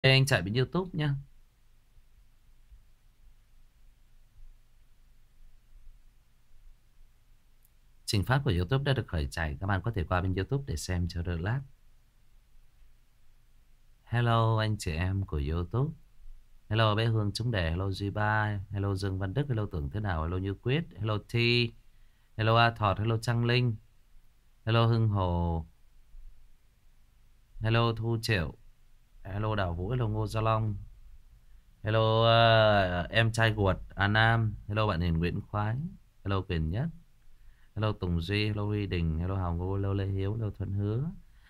Ê, anh chạy bên YouTube nhá. Trình phát của YouTube đã được khởi chạy. Các bạn có thể qua bên YouTube để xem cho đỡ lag. Hello anh chị em của YouTube. Hello bé Hương Trúng Đề. Hello G3. Hello Dương Văn Đức. Hello Tưởng Thế Nào. Hello Như Quyết. Hello T. Hello A Thọt. Hello Trăng Linh. Hello Hưng Hồ. Hello Thu Triệu. Hello Đào Vũ. Hello Ngô Gia Long. Hello em trai guột A Nam. Hello bạn Hiền Nguyễn Khoái. Hello Quyền Nhất. Hello Tùng Duy. Hello Huy Đình. Hello Hào Ngô. Hello Lê Hiếu. Hello Thuận Hứa.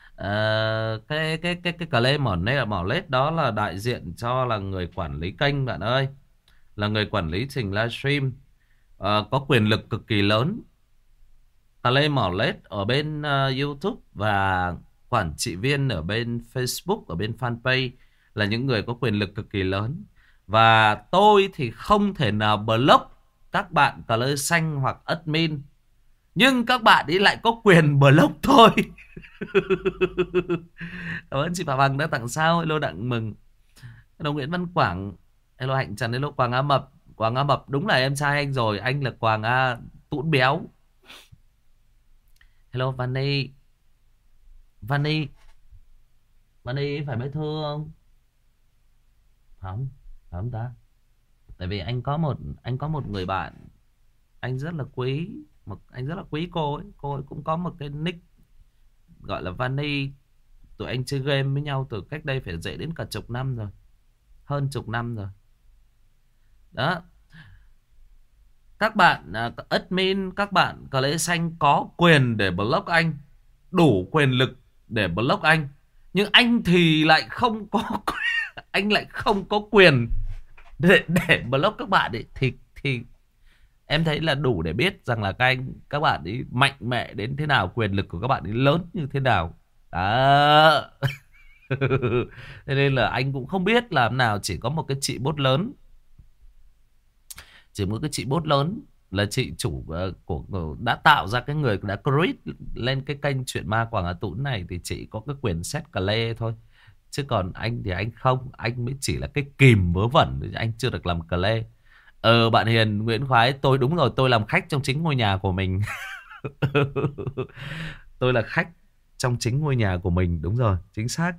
Cái claim ở đây là mỏ lết đó là đại diện cho là người quản lý kênh bạn ơi, là người quản lý trình livestream, có quyền lực cực kỳ lớn. Claim mỏ lết ở bên YouTube và quản trị viên ở bên Facebook, ở bên fanpage là những người có quyền lực cực kỳ lớn, và tôi thì không thể nào block các bạn color xanh hoặc admin, nhưng các bạn ấy lại có quyền block thôi. Cảm ơn chị Phạm Hằng đã tặng sao. Hello Đặng Mừng. Hello Nguyễn Văn Quảng. Hello Hạnh Trần. Hello Quảng A Mập. Quảng A Mập đúng là em trai anh rồi. Anh là Quảng A Tũn Béo. Hello Vani. Vani. Vani phải mấy thư không? Không. Phải không ta? Tại vì anh có một người bạn anh rất là quý, anh rất là quý cô ấy. Cô ấy cũng có một cái nick gọi là Vani. Tụi anh chơi game với nhau từ cách đây phải dậy đến cả chục năm rồi, hơn chục năm rồi đó. Các bạn admin, các bạn cờ lễ xanh có quyền để block anh, đủ quyền lực để block anh, nhưng anh thì lại không có anh lại không có quyền để block các bạn ấy. Thì em thấy là đủ để biết rằng là các bạn ấy mạnh mẽ đến thế nào, quyền lực của các bạn ấy lớn như thế nào đó. Thế nên là anh cũng không biết làm nào, chỉ có một cái chị bốt lớn, chỉ một cái chị bốt lớn là chị chủ của đã tạo ra cái người đã create lên cái kênh chuyện ma Quảng Hà Tũng này, thì chị có cái quyền set play thôi, chứ còn anh thì anh không, anh mới chỉ là cái kìm vớ vẩn, anh chưa được làm play. Bạn Hiền Nguyễn Khoái, tôi đúng rồi, tôi làm khách trong chính ngôi nhà của mình. Tôi là khách trong chính ngôi nhà của mình, đúng rồi, chính xác.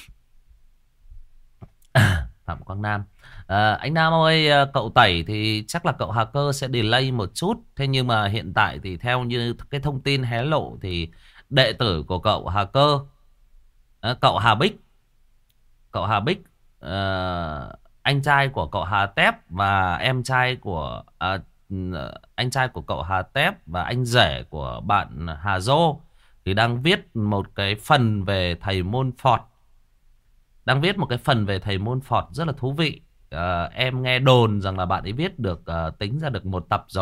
Phạm Quang Nam. Anh Nam ơi, cậu tẩy thì chắc là cậu hacker sẽ delay một chút. Thế nhưng mà hiện tại thì theo như cái thông tin hé lộ thì đệ tử của cậu hacker, cậu Hà Bích, cậu Hà Bích, anh trai của cậu Hà Tép và em trai của anh trai của cậu Hà Tép và anh rể của bạn Hà Dô thì đang viết một cái phần về thầy môn Phọt, đang viết một cái phần về thầy môn Phọt rất là thú vị. Em nghe đồn rằng là bạn ấy viết được, tính ra được một tập rồi.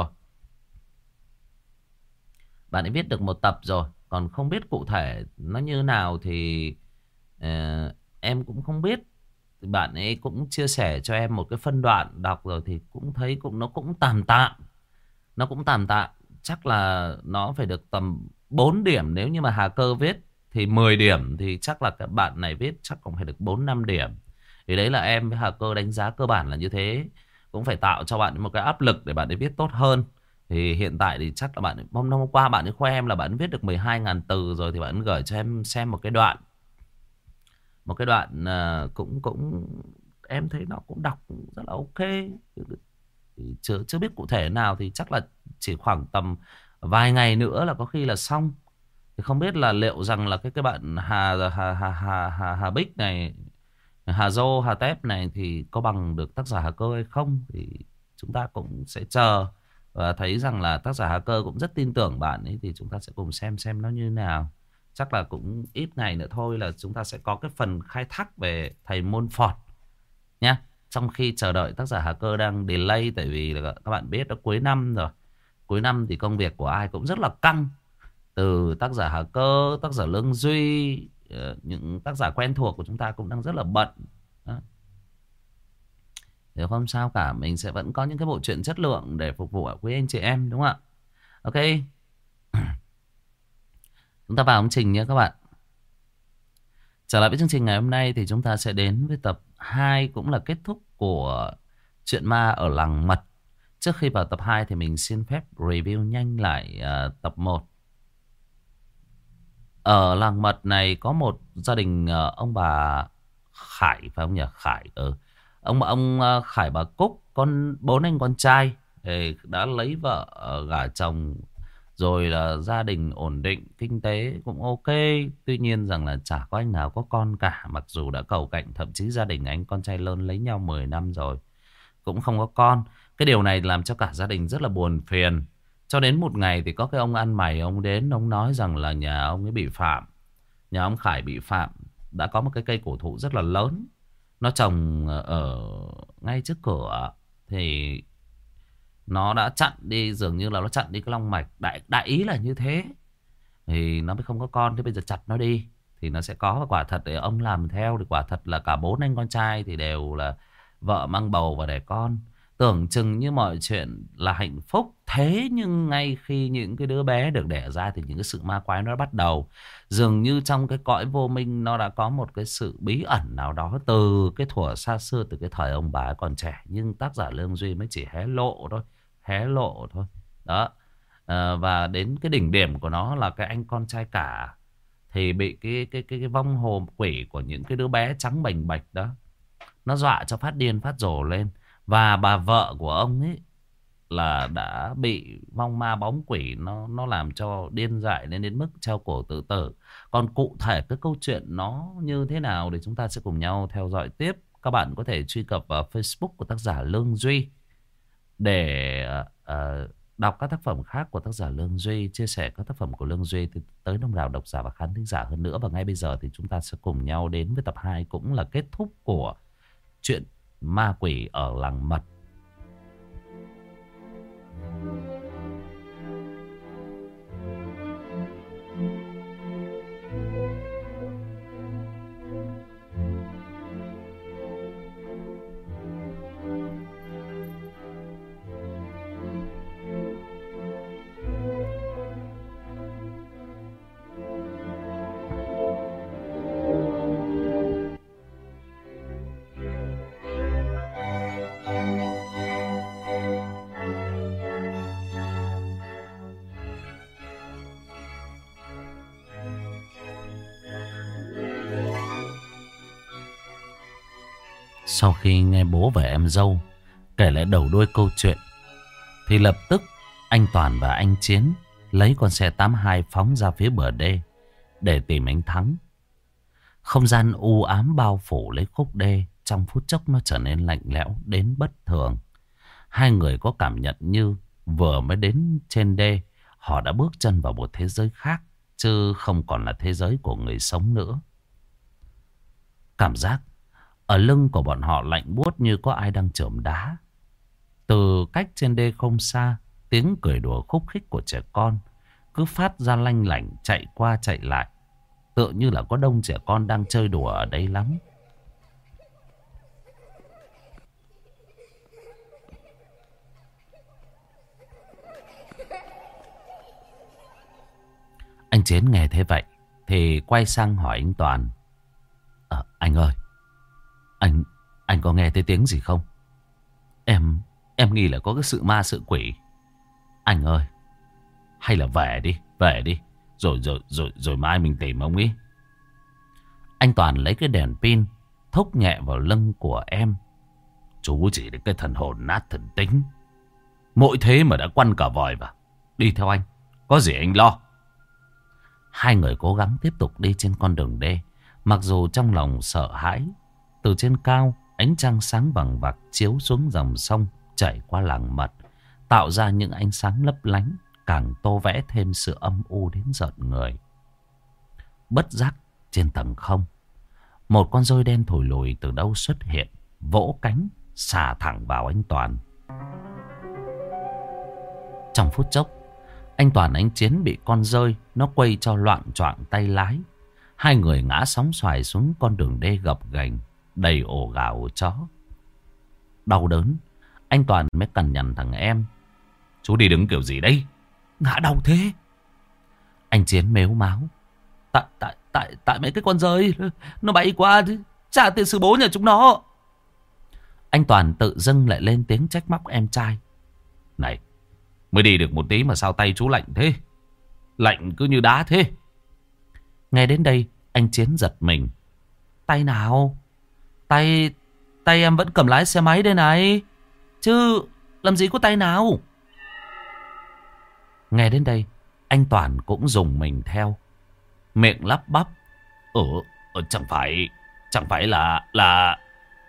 Bạn ấy viết được một tập rồi. Còn không biết cụ thể nó như nào thì ờ, em cũng không biết. Thì bạn ấy cũng chia sẻ cho em một cái phân đoạn đọc rồi thì cũng thấy nó cũng tạm tạm. Nó cũng tạm tạm. Chắc là nó phải được tầm 4 điểm. Nếu như mà Hà Cơ viết thì 10 điểm, thì chắc là các bạn này viết chắc cũng phải được 4-5 điểm. Thì đấy là em với Hà Cơ đánh giá cơ bản là như thế. Cũng phải tạo cho bạn một cái áp lực để bạn ấy viết tốt hơn. Thì hiện tại thì chắc là hôm qua bạn ấy khoe em là bạn ấy viết được 12.000 từ rồi, thì bạn ấy gửi cho em xem một cái đoạn. Một cái đoạn cũng cũng em thấy nó cũng đọc rất là ok. Thì chưa biết cụ thể nào, thì chắc là chỉ khoảng tầm vài ngày nữa là có khi là xong. Thì không biết là liệu rằng là cái bạn Hà Bích này, Hà Dô, Hà Tép này thì có bằng được tác giả Hà Cơ hay không, thì chúng ta cũng sẽ chờ. Và thấy rằng là tác giả Hà Cơ cũng rất tin tưởng bạn ấy, thì chúng ta sẽ cùng xem nó như nào. Chắc là cũng ít ngày nữa thôi là chúng ta sẽ có cái phần khai thác về thầy môn Phọt nhá. Trong khi chờ đợi tác giả Hà Cơ đang delay, tại vì là các bạn biết nó cuối năm rồi. Cuối năm thì công việc của ai cũng rất là căng. Từ tác giả Hà Cơ, tác giả Lương Duy, những tác giả quen thuộc của chúng ta cũng đang rất là bận. Đó. Thì không sao cả, mình sẽ vẫn có những cái bộ truyện chất lượng để phục vụ quý anh chị em, đúng không ạ? Ok, chúng ta vào chương trình nhé các bạn. Trở lại với chương trình ngày hôm nay thì chúng ta sẽ đến với tập 2 cũng là kết thúc của chuyện ma ở làng mật. Trước khi vào tập 2 thì mình xin phép review nhanh lại tập 1. Ở làng mật này có một gia đình ông bà Khải phải không nhỉ? Khải ông Khải bà Cúc, bốn anh con trai đã lấy vợ gả chồng rồi, là gia đình ổn định, kinh tế cũng ok. Tuy nhiên rằng là chả có anh nào có con cả, mặc dù đã cầu cạnh, thậm chí gia đình anh con trai lớn lấy nhau 10 năm rồi cũng không có con. Cái điều này làm cho cả gia đình rất là buồn phiền. Cho đến một ngày thì có cái ông ăn mày, ông đến, ông nói rằng là nhà ông ấy bị phạm. Nhà ông Khải bị phạm. Đã có một cái cây cổ thụ rất là lớn, nó trồng ở ngay trước cửa. Thì nó đã chặn đi, dường như là nó chặn đi cái long mạch. Đại ý là như thế. Thì nó mới không có con. Thế bây giờ chặt nó đi thì nó sẽ có. Và quả thật để ông làm theo thì quả thật là cả bốn anh con trai thì đều là vợ mang bầu và đẻ con. Tưởng chừng như mọi chuyện là hạnh phúc. Thế nhưng ngay khi những cái đứa bé được đẻ ra thì những cái sự ma quái nó bắt đầu. Dường như trong cái cõi vô minh nó đã có một cái sự bí ẩn nào đó từ cái thuở xa xưa, từ cái thời ông bà còn trẻ. Nhưng tác giả Lương Duy mới chỉ hé lộ thôi. Hé lộ thôi. Đó. Và đến cái đỉnh điểm của nó là cái anh con trai cả thì bị cái vong hồn quỷ của những cái đứa bé trắng bềnh bạch đó nó dọa cho phát điên phát rồ lên. Và bà vợ của ông ấy là đã bị vong ma bóng quỷ nó làm cho điên dại lên đến mức treo cổ tự tử. Còn cụ thể cái câu chuyện nó như thế nào thì chúng ta sẽ cùng nhau theo dõi tiếp. Các bạn có thể truy cập vào Facebook của tác giả Lương Duy để đọc các tác phẩm khác của tác giả Lương Duy, chia sẻ các tác phẩm của Lương Duy thì tới đông đảo độc giả và khán thính giả hơn nữa. Và ngay bây giờ thì chúng ta sẽ cùng nhau đến với tập 2, cũng là kết thúc của chuyện ma quỷ ở làng mật. Sau khi nghe bố và em dâu kể lại đầu đuôi câu chuyện thì lập tức anh Toàn và anh Chiến lấy con xe 82 phóng ra phía bờ đê để tìm anh Thắng. Không gian u ám bao phủ lấy khúc đê, trong phút chốc nó trở nên lạnh lẽo đến bất thường. Hai người có cảm nhận như vừa mới đến trên đê, họ đã bước chân vào một thế giới khác, chứ không còn là thế giới của người sống nữa. Cảm giác ở lưng của bọn họ lạnh buốt như có ai đang chởm đá. Từ cách trên đê không xa, tiếng cười đùa khúc khích của trẻ con cứ phát ra lanh lảnh chạy qua chạy lại. Tựa như là có đông trẻ con đang chơi đùa ở đây lắm. Anh Chiến nghe thế vậy thì quay sang hỏi anh Toàn. Anh ơi, anh có nghe thấy tiếng gì không? Em nghĩ là có cái sự ma sự quỷ. Anh ơi, hay là về đi, rồi mai mình tìm ông ấy. Anh Toàn lấy cái đèn pin thúc nhẹ vào lưng của em. Chú chỉ được cái thần hồn nát thần tính, mỗi thế mà đã quăn cả vòi vào. Đi theo anh, có gì anh lo. Hai người cố gắng tiếp tục đi trên con đường đê, mặc dù trong lòng sợ hãi. Từ trên cao, ánh trăng sáng vằng vặc chiếu xuống dòng sông chảy qua làng mật, tạo ra những ánh sáng lấp lánh, càng tô vẽ thêm sự âm u đến rợn người. Bất giác trên tầng không, một con rơi đen thổi lùi từ đâu xuất hiện, vỗ cánh xà thẳng vào anh Toàn. Trong phút chốc, anh Toàn anh Chiến bị con rơi nó quay cho loạng choạng tay lái. Hai người ngã sóng xoài xuống con đường đê gập ghềnh đầy ổ gà ổ chó. Đau đớn, anh Toàn mới cằn nhằn thằng em. Chú đi đứng kiểu gì đấy? Ngã đau thế? Anh Chiến mếu máo. Tại mấy cái con rơi nó bay qua, trả tiền sư bố nhà chúng nó. Anh Toàn tự dưng lại lên tiếng trách móc em trai. Này, mới đi được một tí mà sao tay chú lạnh thế? Lạnh cứ như đá thế. Nghe đến đây, anh Chiến giật mình. Tay nào? Tay em vẫn cầm lái xe máy đây này. Chứ làm gì có tay nào? Nghe đến đây, anh Toàn cũng dùng mình theo. Miệng lắp bắp. Chẳng phải là...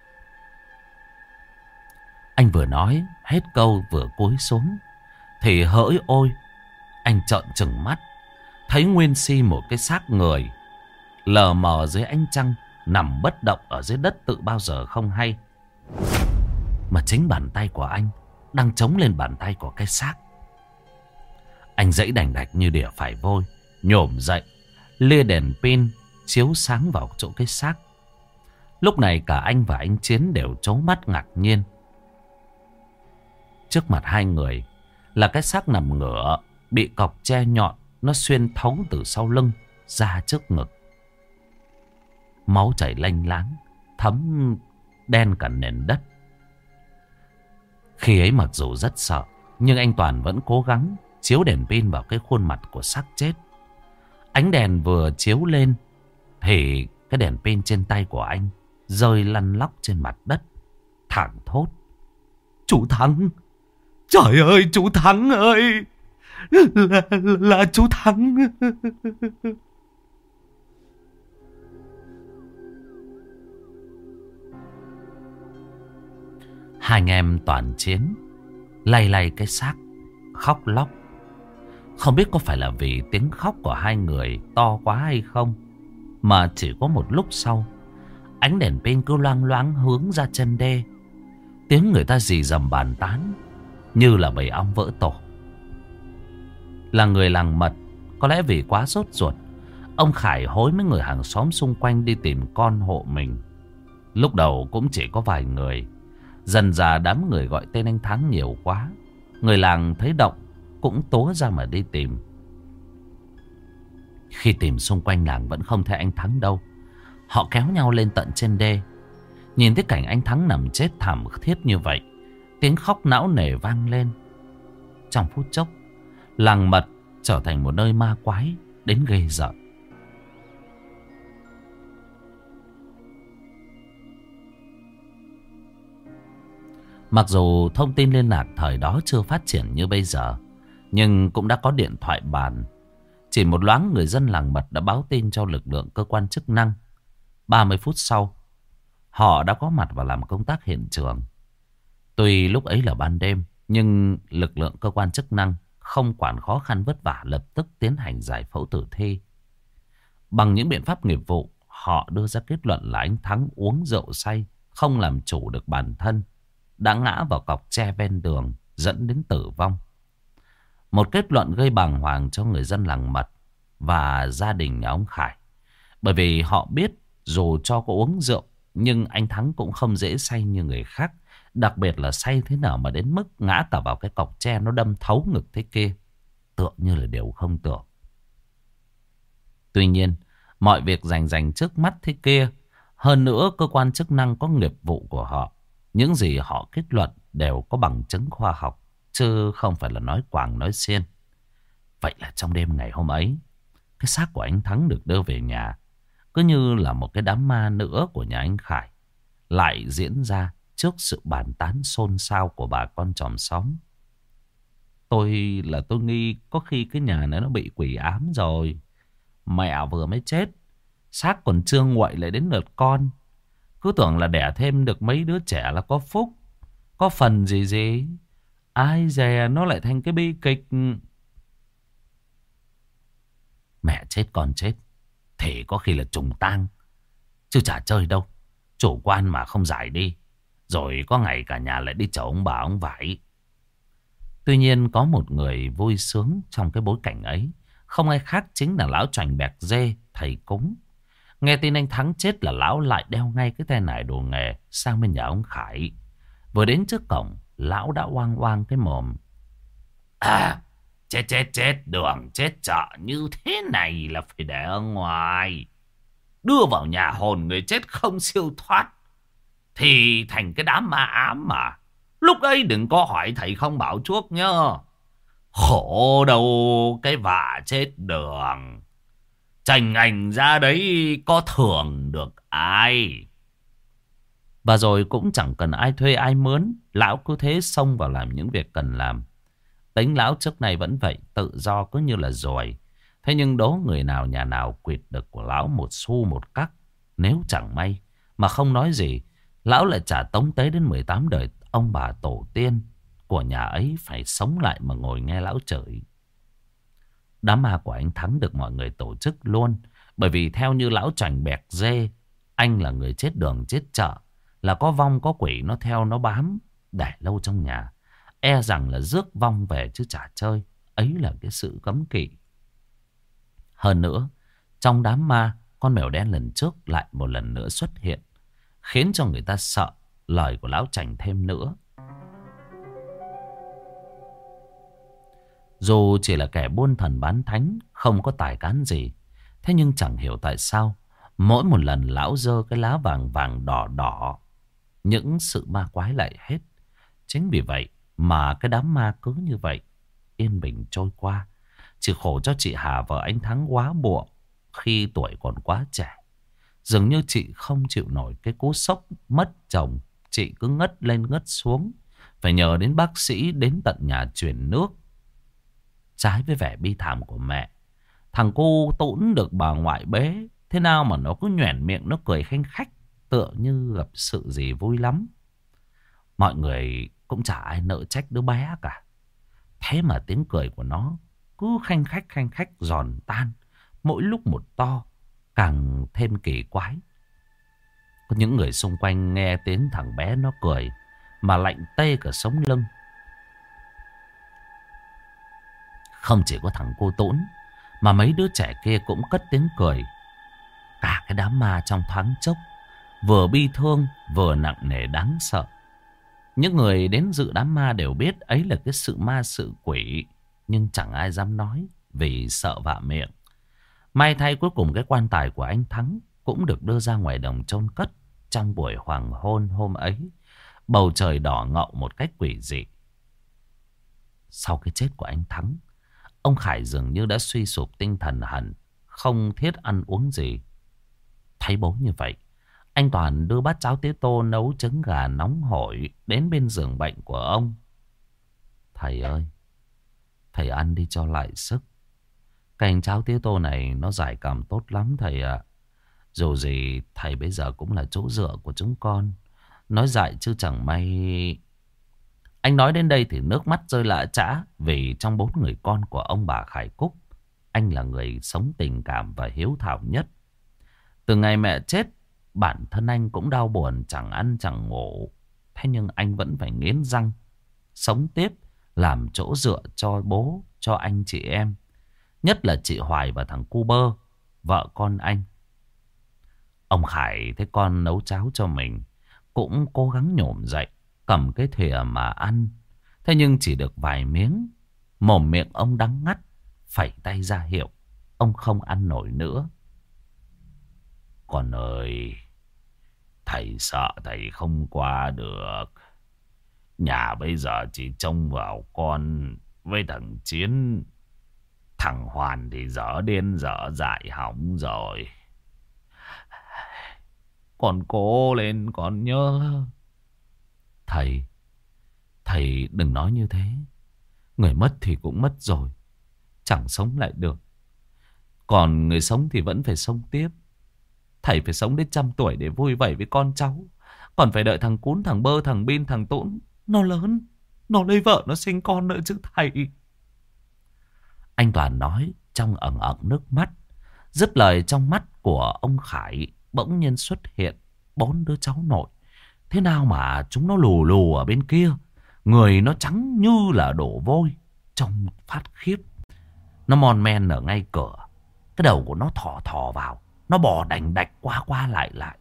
Anh vừa nói hết câu vừa cúi xuống thì hỡi ôi, anh trợn trừng mắt, thấy nguyên si một cái xác người lờ mờ dưới ánh trăng, nằm bất động ở dưới đất tự bao giờ không hay. Mà chính bàn tay của anh đang chống lên bàn tay của cái xác. Anh giãy đành đạch như đỉa phải vôi, nhổm dậy, lia đèn pin chiếu sáng vào chỗ cái xác. Lúc này cả anh và anh Chiến đều trố mắt ngạc nhiên. Trước mặt hai người là cái xác nằm ngửa, bị cọc tre nhọn nó xuyên thấu từ sau lưng ra trước ngực. Máu chảy lênh láng, thấm đen cả nền đất. Khi ấy mặc dù rất sợ, nhưng anh Toàn vẫn cố gắng chiếu đèn pin vào cái khuôn mặt của xác chết. Ánh đèn vừa chiếu lên thì cái đèn pin trên tay của anh rơi lăn lóc trên mặt đất, thảng thốt. Chú Thắng! Trời ơi, chú Thắng ơi! Là chú Thắng! Hai anh em Toàn Chiến lay lay cái xác, khóc lóc. Không biết có phải là vì tiếng khóc của hai người to quá hay không, mà chỉ có một lúc sau, ánh đèn pin cứ loang loáng hướng ra chân đê. Tiếng người ta rì rầm bàn tán như là bầy ong vỡ tổ. Là người làng Mật, có lẽ vì quá sốt ruột, ông Khải hối mấy người hàng xóm xung quanh đi tìm con hộ mình. Lúc đầu cũng chỉ có vài người. Dần dà đám người gọi tên anh Thắng nhiều quá. Người làng thấy động cũng tố ra mà đi tìm. Khi tìm xung quanh làng vẫn không thấy anh Thắng đâu, họ kéo nhau lên tận trên đê. Nhìn thấy cảnh anh Thắng nằm chết thảm thiết như vậy, tiếng khóc não nề vang lên. Trong phút chốc, làng Mật trở thành một nơi ma quái đến ghê rợn. Mặc dù thông tin liên lạc thời đó chưa phát triển như bây giờ, nhưng cũng đã có điện thoại bàn. Chỉ một loáng người dân làng Mật đã báo tin cho lực lượng cơ quan chức năng. 30 phút sau, họ đã có mặt và làm công tác hiện trường. Tuy lúc ấy là ban đêm, nhưng lực lượng cơ quan chức năng không quản khó khăn vất vả, lập tức tiến hành giải phẫu tử thi. Bằng những biện pháp nghiệp vụ, họ đưa ra kết luận là anh Thắng uống rượu say, không làm chủ được bản thân, đã ngã vào cọc tre ven đường, dẫn đến tử vong. Một kết luận gây bàng hoàng cho người dân làng Mật và gia đình nhà ông Khải. Bởi vì họ biết dù cho có uống rượu, nhưng anh Thắng cũng không dễ say như người khác. Đặc biệt là say thế nào mà đến mức ngã cả vào cái cọc tre nó đâm thấu ngực thế kia. Tựa như là điều không tưởng. Tuy nhiên, mọi việc rành trước mắt thế kia. Hơn nữa, cơ quan chức năng có nghiệp vụ của họ. Những gì họ kết luận đều có bằng chứng khoa học, chứ không phải là nói quàng nói xiên. Vậy là trong đêm ngày hôm ấy, cái xác của anh Thắng được đưa về nhà. Cứ như là một cái đám ma nữa của nhà anh Khải lại diễn ra trước sự bàn tán xôn xao của bà con chòm xóm. Tôi nghi có khi cái nhà này nó bị quỷ ám rồi. Mẹ vừa mới chết, xác còn chưa nguội lại đến lượt con. Cứ tưởng là đẻ thêm được mấy đứa trẻ là có phúc, có phần gì. Ai dè nó lại thành cái bi kịch. Mẹ chết con chết, thì có khi là trùng tang, chứ chả chơi đâu. Chủ quan mà không giải đi, rồi có ngày cả nhà lại đi chở ông bà ông vải. Tuy nhiên có một người vui sướng trong cái bối cảnh ấy, không ai khác chính là lão Choành Bẹc Dê, thầy cúng. Nghe tin anh Thắng chết là lão lại đeo ngay cái tay nải đồ nghề sang bên nhà ông Khải. Vừa đến trước cổng, lão đã oang oang cái mồm. À, chết, đường chết chợ như thế này là phải để ở ngoài. Đưa vào nhà hồn người chết không siêu thoát thì thành cái đám ma ám mà. Lúc ấy đừng có hỏi thầy không bảo chuốc nhá. Khổ đâu cái vả chết đường. Chành ảnh ra đấy có thưởng được ai. Và rồi cũng chẳng cần ai thuê ai mướn. Lão cứ thế xông vào làm những việc cần làm. Tính lão trước này vẫn vậy, tự do cứ như là ruồi. Thế nhưng đố người nào nhà nào quỵt được của lão một xu một cắc. Nếu chẳng may mà không nói gì, lão lại trả tống tế đến 18 đời ông bà tổ tiên của nhà ấy phải sống lại mà ngồi nghe lão chửi. Đám ma của anh Thắng được mọi người tổ chức luôn. Bởi vì theo như lão Trành bẹt dê, anh là người chết đường chết chợ, là có vong có quỷ nó theo nó bám để lâu trong nhà. E rằng là rước vong về chứ chả chơi. Ấy là cái sự cấm kỵ. Hơn nữa, trong đám ma, con mèo đen lần trước lại một lần nữa xuất hiện, khiến cho người ta sợ lời của lão Trành thêm nữa. Dù chỉ là kẻ buôn thần bán thánh, không có tài cán gì, thế nhưng chẳng hiểu tại sao mỗi một lần lão giơ cái lá vàng vàng đỏ đỏ, những sự ma quái lại hết. Chính vì vậy mà cái đám ma cứ như vậy yên bình trôi qua. Chỉ khổ cho chị Hà vợ anh Thắng quá bụa khi tuổi còn quá trẻ. Dường như chị không chịu nổi cái cú sốc mất chồng. Chị cứ ngất lên ngất xuống, phải nhờ đến bác sĩ đến tận nhà truyền nước. Trái với vẻ bi thảm của mẹ, thằng cu Tũn được bà ngoại bế, thế nào mà nó cứ nhoẻn miệng, nó cười khanh khách, tựa như gặp sự gì vui lắm. Mọi người cũng chả ai nỡ trách đứa bé cả. Thế mà tiếng cười của nó cứ khanh khách giòn tan, mỗi lúc một to, càng thêm kỳ quái. Có những người xung quanh nghe tiếng thằng bé nó cười mà lạnh tê cả sống lưng. Không chỉ có thằng cô Tũn, mà mấy đứa trẻ kia cũng cất tiếng cười. Cả cái đám ma trong thoáng chốc vừa bi thương vừa nặng nề đáng sợ. Những người đến dự đám ma đều biết ấy là cái sự ma sự quỷ, nhưng chẳng ai dám nói vì sợ vạ miệng. May thay cuối cùng cái quan tài của anh Thắng cũng được đưa ra ngoài đồng chôn cất. Trong buổi hoàng hôn hôm ấy, bầu trời đỏ ngậu một cách quỷ dị. Sau cái chết của anh Thắng, ông Khải dường như đã suy sụp tinh thần hẳn, không thiết ăn uống gì. Thấy bố như vậy, anh Toàn đưa bát cháo tía tô nấu trứng gà nóng hổi đến bên giường bệnh của ông. Thầy ơi, thầy ăn đi cho lại sức. Canh cháo tía tô này nó giải cảm tốt lắm thầy ạ. Dù gì thầy bây giờ cũng là chỗ dựa của chúng con. Nói dại chứ chẳng may... Anh nói đến đây thì nước mắt rơi lã chã. Vì trong 4 người con của ông bà Khải Cúc, anh là người sống tình cảm và hiếu thảo nhất. Từ ngày mẹ chết, bản thân anh cũng đau buồn, chẳng ăn chẳng ngủ. Thế nhưng anh vẫn phải nghiến răng sống tiếp, làm chỗ dựa cho bố, cho anh chị em. Nhất là chị Hoài và thằng Cu Bơ, vợ con anh. Ông Khải thấy con nấu cháo cho mình, cũng cố gắng nhổm dậy, cầm cái thìa mà ăn. Thế nhưng chỉ được vài miếng, mồm miệng ông đắng ngắt, phẩy tay ra hiệu ông không ăn nổi nữa. Con ơi, thầy sợ thầy không qua được. Nhà bây giờ chỉ trông vào con với thằng Chiến. Thằng Hoàn thì dở điên dở dại hỏng rồi. Con cố lên con nhớ. Thầy đừng nói như thế. Người mất thì cũng mất rồi, chẳng sống lại được. Còn người sống thì vẫn phải sống tiếp. Thầy phải sống đến 100 tuổi để vui vẻ với con cháu. Còn phải đợi thằng Cún, thằng Bơ, thằng Bin, thằng Tũn nó lớn, nó lấy vợ, nó sinh con nữa chứ thầy. Anh Toàn nói trong ẩn ẩn nước mắt. Dứt lời, trong mắt của ông Khải bỗng nhiên xuất hiện 4 đứa cháu nội. Thế nào mà chúng nó lù lù ở bên kia, người nó trắng như là đổ vôi, trông phát khiếp. Nó mon men ở ngay cửa, cái đầu của nó thò thò vào, nó bò đành đạch qua qua lại lại.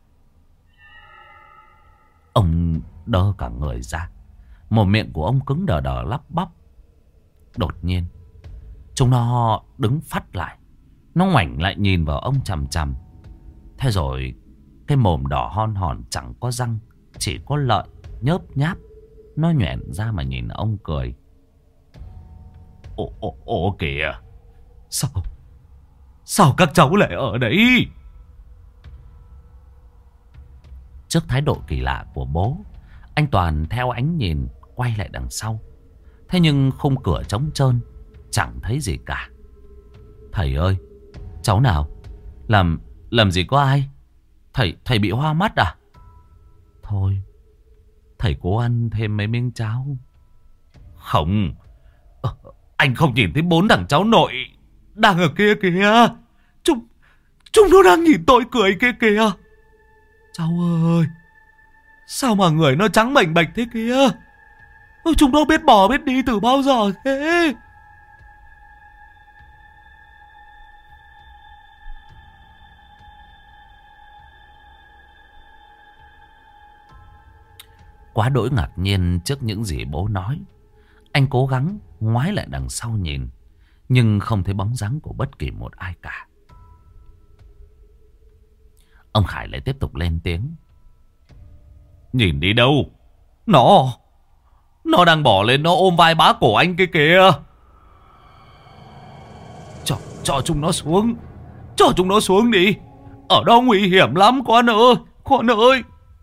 Ông đơ cả người ra, một miệng của ông cứng đờ đờ lắp bắp. Đột nhiên chúng nó đứng phắt lại, nó ngoảnh lại nhìn vào ông chằm chằm. Thế rồi cái mồm đỏ hon hòn chẳng có răng, chỉ có Lợi nhớp nháp. Nó nhoẻn ra mà nhìn ông cười. Ồ kìa. Sao các cháu lại ở đấy? Trước thái độ kỳ lạ của bố, anh Toàn theo ánh nhìn quay lại đằng sau. Thế nhưng khung cửa trống trơn, chẳng thấy gì cả. Thầy ơi, cháu nào? Làm gì có ai? Thầy bị hoa mắt à? Thôi, thầy cố ăn thêm mấy miếng cháo. Không, anh không nhìn thấy 4 thằng cháu nội đang ở kia kìa. Chúng nó đang nhìn tôi cười kia kìa. Cháu ơi, sao mà người nó trắng bệch bệch thế kia? Chúng nó biết bỏ biết đi từ bao giờ thế? Quá đỗi ngạc nhiên trước những gì bố nói, anh cố gắng ngoái lại đằng sau nhìn, nhưng không thấy bóng dáng của bất kỳ một ai cả. Ông Khải lại tiếp tục lên tiếng. Nhìn đi đâu? Nó đang bỏ lên, nó ôm vai bá cổ anh kia kìa. Cho chúng nó xuống. Cho chúng nó xuống đi. Ở đó nguy hiểm lắm con ơi. Con ơi.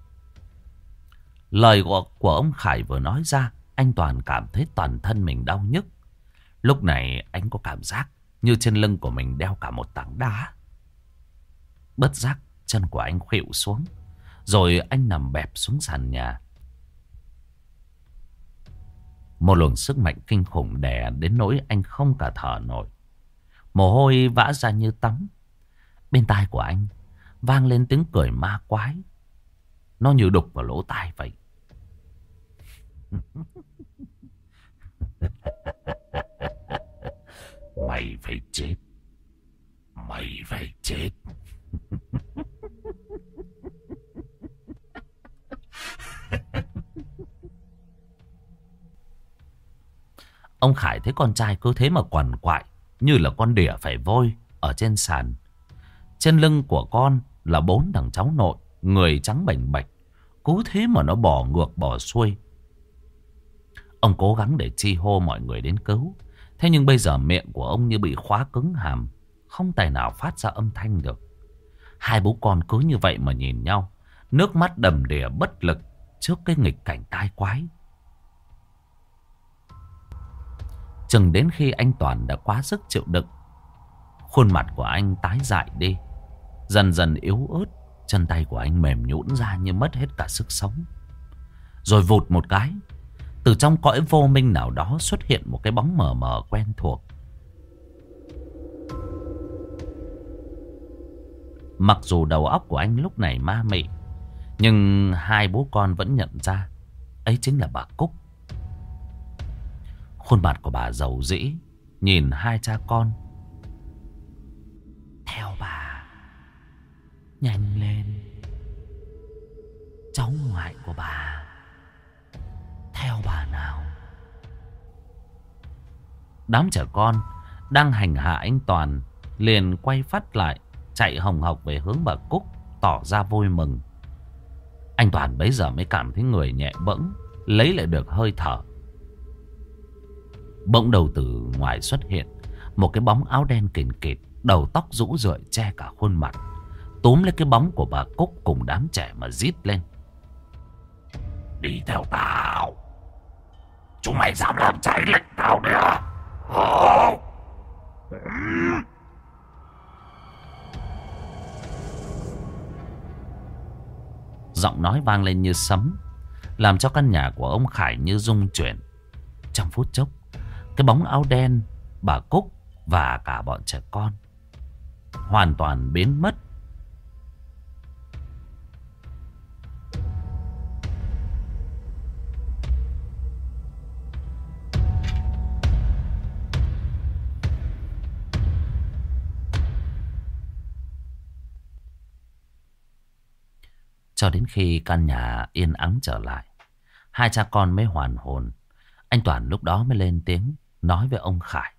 Lời của ông Khải vừa nói ra, anh Toàn cảm thấy toàn thân mình đau nhức. Lúc này anh có cảm giác như trên lưng của mình đeo cả một tảng đá. Bất giác chân của anh khuỵu xuống, rồi anh nằm bẹp xuống sàn nhà. Một luồng sức mạnh kinh khủng đè đến nỗi anh không cả thở nổi. Mồ hôi vã ra như tắm. Bên tai của anh vang lên tiếng cười ma quái. Nó như đục vào lỗ tai vậy. Mày phải chết. Mày phải chết. Ông Khải thấy con trai cứ thế mà quằn quại như là con đỉa phải vôi ở trên sàn. Trên lưng của con là 4 thằng cháu nội, người trắng bềnh bạch, cứ thế mà nó bò ngược bò xuôi. Ông cố gắng để chi hô mọi người đến cứu. Thế nhưng bây giờ miệng của ông như bị khóa cứng hàm, không tài nào phát ra âm thanh được. Hai bố con cứ như vậy mà nhìn nhau, nước mắt đầm đìa bất lực trước cái nghịch cảnh tai quái. Chừng đến khi anh Toàn đã quá sức chịu đựng, khuôn mặt của anh tái dại đi, dần dần yếu ớt, chân tay của anh mềm nhũn ra như mất hết cả sức sống. Rồi vụt một cái, từ trong cõi vô minh nào đó xuất hiện một cái bóng mờ mờ quen thuộc. Mặc dù đầu óc của anh lúc này ma mị, nhưng hai bố con vẫn nhận ra ấy chính là bà Cúc. Khuôn mặt của bà rầu rĩ nhìn hai cha con. Theo bà, nhanh lên. Cháu ngoại của bà, theo bà nào. Đám trẻ con đang hành hạ anh Toàn liền quay phát lại, chạy hồng hộc về hướng bà Cúc, tỏ ra vui mừng. Anh Toàn bấy giờ mới cảm thấy người nhẹ bẫng, lấy lại được hơi thở. Bỗng đầu từ ngoài xuất hiện một cái bóng áo đen kìn kịt, đầu tóc rũ rượi che cả khuôn mặt, túm lấy cái bóng của bà Cúc cùng đám trẻ mà rít lên. Đi theo tao. Chúng mày dám làm trái lệnh tao đấy à? Giọng nói vang lên như sấm, làm cho căn nhà của ông Khải như rung chuyển. Trong phút chốc, cái bóng áo đen, bà Cúc và cả bọn trẻ con hoàn toàn biến mất. Cho đến khi căn nhà yên ắng trở lại, hai cha con mới hoàn hồn. Anh Toàn lúc đó mới lên tiếng nói với ông Khải.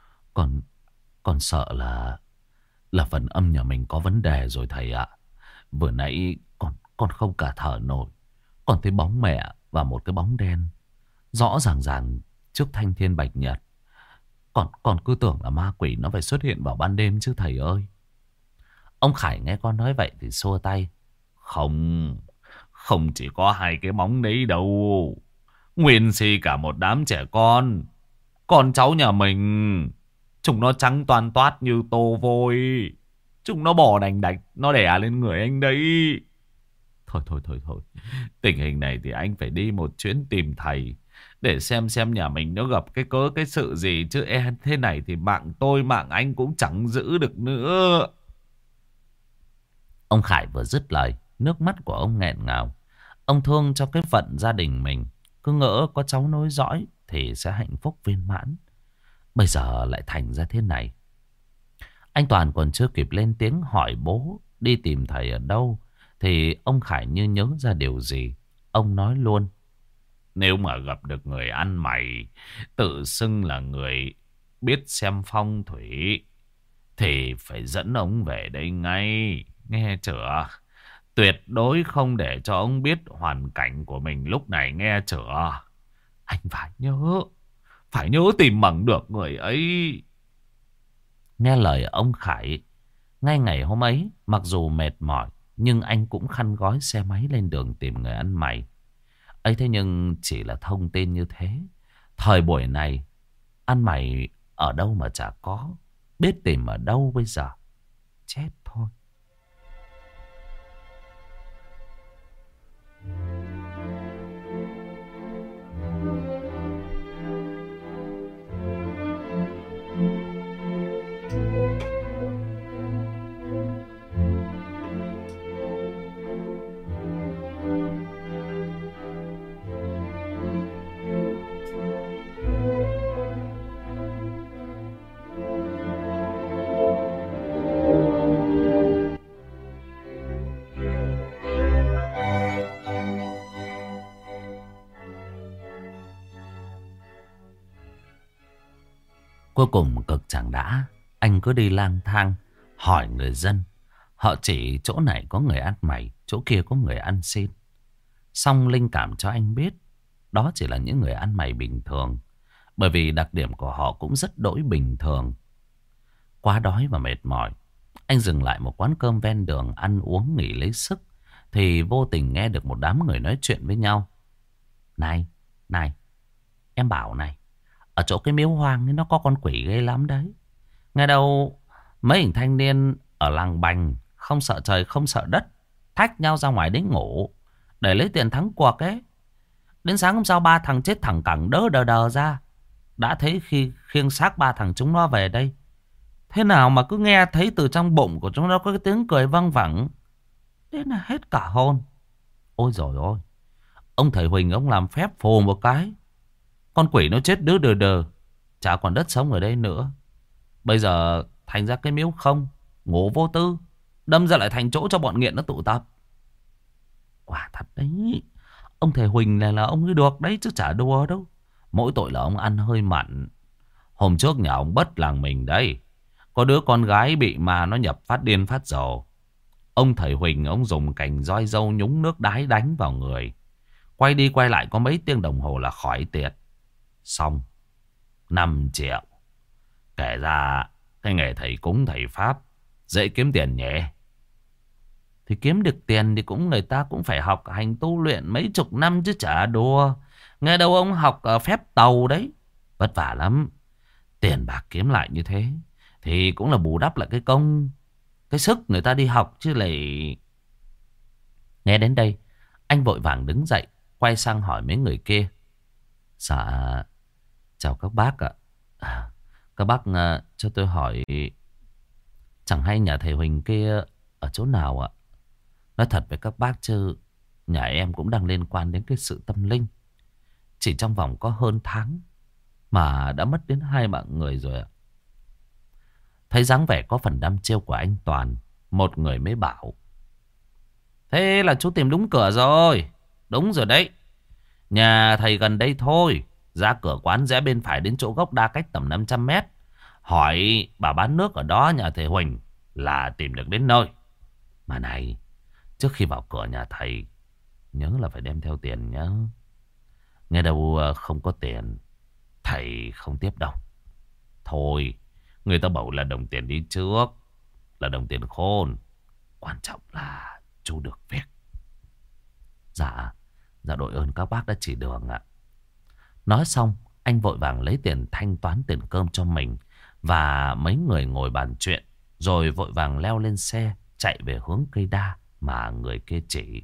Con sợ là phần âm nhà mình có vấn đề rồi thầy ạ. Vừa nãy con không cả thở nổi. Con thấy bóng mẹ và một cái bóng đen rõ ràng ràng trước thanh thiên bạch nhật. Con cứ tưởng là ma quỷ nó phải xuất hiện vào ban đêm chứ thầy ơi. Ông Khải nghe con nói vậy thì xua tay. Không, không chỉ có hai cái bóng đấy đâu. Nguyên si cả một đám trẻ con cháu nhà mình. Chúng nó trắng toan toát như tô vôi. Chúng nó bò đành đạch, nó đẻ lên người anh đấy. Thôi. Tình hình này thì anh phải đi một chuyến tìm thầy. Để xem nhà mình nó gặp cái sự gì. Chứ thế này thì mạng tôi mạng anh cũng chẳng giữ được nữa. Ông Khải vừa dứt lời, nước mắt của ông nghẹn ngào. Ông thương cho cái phận gia đình mình. Cứ ngỡ có cháu nối dõi thì sẽ hạnh phúc viên mãn. Bây giờ lại thành ra thế này. Anh Toàn còn chưa kịp lên tiếng hỏi bố đi tìm thầy ở đâu, thì ông Khải như nhớ ra điều gì. Ông nói luôn. Nếu mà gặp được người ăn mày tự xưng là người biết xem phong thủy thì phải dẫn ông về đây ngay. Nghe chưa? Tuyệt đối không để cho ông biết hoàn cảnh của mình lúc này, nghe chưa? Anh phải nhớ tìm bằng được người ấy. Nghe lời ông Khải, ngay ngày hôm ấy, mặc dù mệt mỏi, nhưng anh cũng khăn gói xe máy lên đường tìm người ăn mày. Ấy thế nhưng chỉ là thông tin như thế. Thời buổi này, ăn mày ở đâu mà chả có. Biết tìm ở đâu bây giờ? Chết thôi. Cuối cùng cực chẳng đã, anh cứ đi lang thang hỏi người dân. Họ chỉ chỗ này có người ăn mày, chỗ kia có người ăn xin. Xong linh cảm cho anh biết đó chỉ là những người ăn mày bình thường. Bởi vì đặc điểm của họ cũng rất đỗi bình thường. Quá đói và mệt mỏi, anh dừng lại một quán cơm ven đường ăn uống nghỉ lấy sức. Thì vô tình nghe được một đám người nói chuyện với nhau. Này, em bảo này, ở chỗ cái miếu hoang ấy nó có con quỷ ghê lắm đấy. Nghe đâu mấy hình thanh niên ở làng Bành không sợ trời không sợ đất, thách nhau ra ngoài đấy ngủ để lấy tiền thắng cuộc ấy. Đến sáng hôm sau ba thằng chết thẳng cẳng đờ ra. Đã thấy khi khiêng xác ba thằng chúng nó về đây, thế nào mà cứ nghe thấy từ trong bụng của chúng nó có cái tiếng cười văng vẳng. Thế là hết cả hồn. Ôi dồi ôi, ông thầy Huỳnh ông làm phép phù một cái, con quỷ nó chết đờ, chả còn đất sống ở đây nữa. Bây giờ thành ra cái miếu không, ngủ vô tư, đâm ra lại thành chỗ cho bọn nghiện nó tụ tập. Quả thật đấy, ông thầy Huỳnh này là ông ấy được đấy chứ chả đùa đâu. Mỗi tội là ông ăn hơi mặn. Hôm trước nhà ông Bất làng mình đấy, có đứa con gái bị mà nó nhập phát điên phát rồ. Ông thầy Huỳnh ông dùng cành roi dâu nhúng nước đái đánh vào người. Quay đi quay lại có mấy tiếng đồng hồ là khỏi tiệt. Xong 5 triệu. Kể ra cái nghề thầy cúng thầy Pháp dễ kiếm tiền nhỉ. Thì kiếm được tiền thì người ta cũng phải học hành tu luyện mấy chục năm chứ chả đùa. Nghe đâu ông học phép tàu đấy, vất vả lắm. Tiền bạc kiếm lại như thế thì cũng là bù đắp lại cái công, cái sức người ta đi học chứ lại. Nghe đến đây, anh vội vàng đứng dậy, quay sang hỏi mấy người kia. Dạ, chào các bác ạ. Các bác cho tôi hỏi, chẳng hay nhà thầy Huỳnh kia ở chỗ nào ạ? Nói thật với các bác chứ, nhà em cũng đang liên quan đến cái sự tâm linh. Chỉ trong vòng có hơn tháng mà đã mất đến 2 mạng người rồi ạ. Thấy dáng vẻ có phần đăm chiêu của anh Toàn, một người mới bảo. Thế là chú tìm đúng cửa rồi. Đúng rồi đấy. Nhà thầy gần đây thôi. Ra cửa quán rẽ bên phải đến chỗ gốc đa cách tầm 500 mét. Hỏi bà bán nước ở đó nhà thầy Huỳnh là tìm được đến nơi. Mà này, Trước khi vào cửa nhà thầy, nhớ là phải đem theo tiền nhé. Nghe đâu không có tiền, thầy không tiếp đâu. Thôi, người ta bảo là đồng tiền đi trước, là đồng tiền khôn. Quan trọng là chú được việc. Dạ, dạ đội ơn các bác đã chỉ đường ạ. Nói xong, anh vội vàng lấy tiền thanh toán tiền cơm cho mình và mấy người ngồi bàn chuyện, rồi vội vàng leo lên xe chạy về hướng cây đa mà người kia chỉ.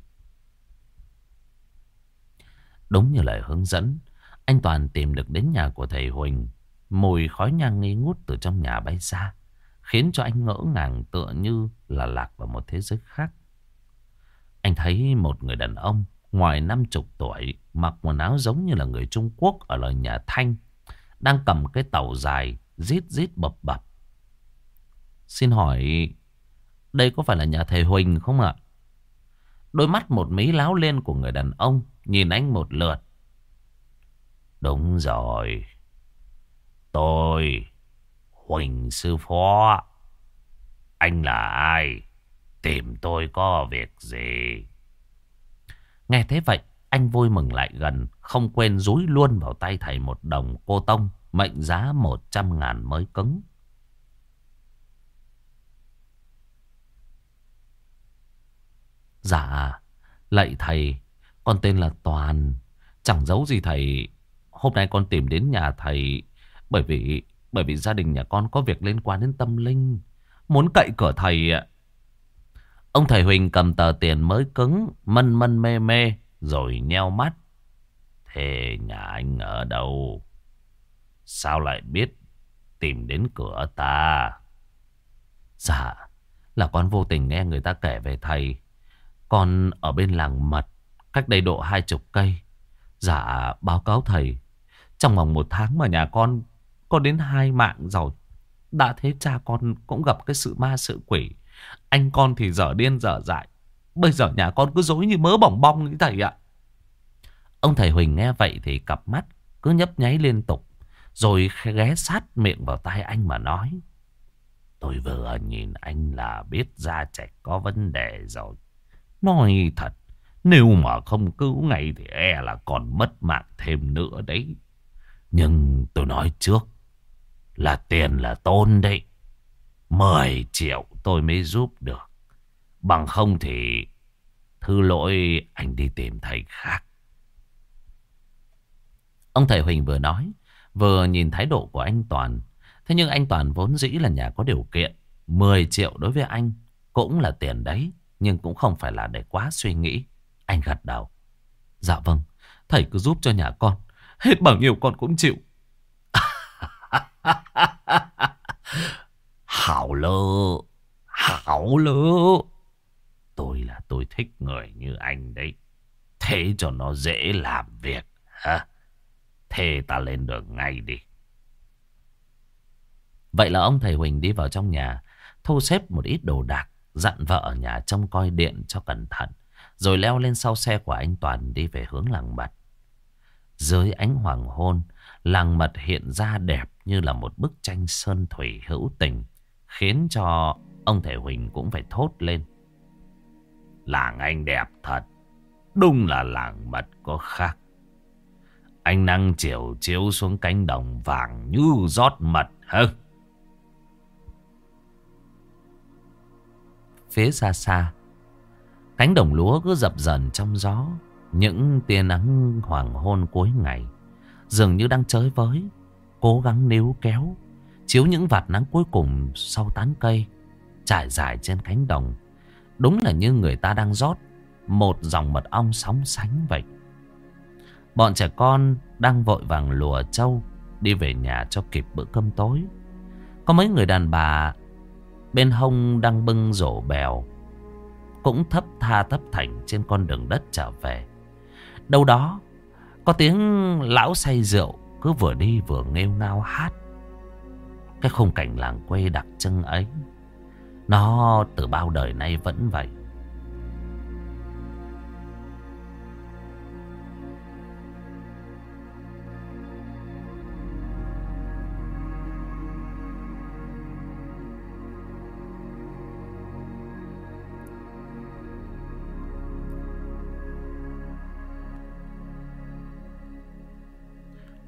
Đúng như lời hướng dẫn, anh Toàn tìm được đến nhà của thầy Huỳnh. Mùi khói nhang nghi ngút từ trong nhà bay ra, khiến cho anh ngỡ ngàng tựa như là lạc vào một thế giới khác. Anh thấy một người đàn ông ngoài 50 tuổi, mặc quần áo giống như là người Trung Quốc ở lời nhà Thanh, đang cầm cái tàu dài rít rít bập bập. Xin hỏi, đây có phải là nhà thầy Huỳnh không ạ? Đôi mắt một mí láo lên của người đàn ông nhìn anh một lượt. Đúng rồi, tôi Huỳnh sư phó. Anh là ai? Tìm tôi có việc gì? Nghe thế vậy, anh vui mừng lại gần, không quên dúi luôn vào tay thầy một đồng cô tông mệnh giá 100.000 mới cứng. Dạ, lạy thầy, con tên là Toàn. Chẳng giấu gì thầy, hôm nay con tìm đến nhà thầy bởi vì gia đình nhà con có việc liên quan đến tâm linh, muốn cậy cửa thầy ạ. Ông thầy Huỳnh cầm tờ tiền mới cứng, mân mân mê mê, rồi nheo mắt. Thế nhà anh ở đâu? Sao lại biết tìm đến cửa ta? Dạ, là con vô tình nghe người ta kể về thầy. Con ở bên làng Mật, cách đây độ 20 cây. Dạ, báo cáo thầy, trong vòng 1 tháng mà nhà con có đến 2 mạng rồi. Đã thế cha con cũng gặp cái sự ma sự quỷ. Anh con thì dở điên dở dại. Bây giờ nhà con cứ rối như mớ bỏng bong ấy thầy ạ. Ông thầy Huỳnh nghe vậy thì cặp mắt cứ nhấp nháy liên tục, rồi ghé sát miệng vào tai anh mà nói. Tôi vừa nhìn anh là biết da trẻ có vấn đề rồi. Nói thật, nếu mà không cứu ngay thì e là còn mất mạng thêm nữa đấy. Nhưng tôi nói trước là tiền là tôn đấy. 10 triệu tôi mới giúp được. Bằng không thì thứ lỗi anh đi tìm thầy khác. Ông thầy Huỳnh vừa nói, vừa nhìn thái độ của anh Toàn. Thế nhưng anh Toàn vốn dĩ là nhà có điều kiện. 10 triệu đối với anh cũng là tiền đấy, nhưng cũng không phải là để quá suy nghĩ. Anh gật đầu. Dạ vâng, thầy cứ giúp cho nhà con, hết bao nhiêu con cũng chịu. Hảo lơ, hảo lơ. Tôi thích người như anh đấy. Thế cho nó dễ làm việc hả? Thế ta lên đường ngay đi. Vậy là ông thầy Huỳnh đi vào trong nhà, thu xếp một ít đồ đạc, dặn vợ ở nhà trông coi điện cho cẩn thận, rồi leo lên sau xe của anh Toàn đi về hướng làng Mật. Dưới ánh hoàng hôn, làng Mật hiện ra đẹp như là một bức tranh sơn thủy hữu tình, khiến cho ông thầy Huỳnh cũng phải thốt lên. Làng anh đẹp thật, đúng là làng Mật có khác. Ánh nắng chiều chiếu xuống cánh đồng vàng như rót mật hả? Phía xa xa, cánh đồng lúa cứ dập dờn trong gió. Những tia nắng hoàng hôn cuối ngày dường như đang chới với, cố gắng níu kéo, chiếu những vạt nắng cuối cùng sau tán cây trải dài trên cánh đồng. Đúng là như người ta đang rót một dòng mật ong sóng sánh vậy. Bọn trẻ con đang vội vàng lùa trâu đi về nhà cho kịp bữa cơm tối. Có mấy người đàn bà bên hông đang bưng rổ bèo, cũng thấp tha thấp thảnh trên con đường đất trở về. Đâu đó có tiếng lão say rượu cứ vừa đi vừa nghêu ngao hát. Cái khung cảnh làng quê đặc trưng ấy, nó từ bao đời nay vẫn vậy.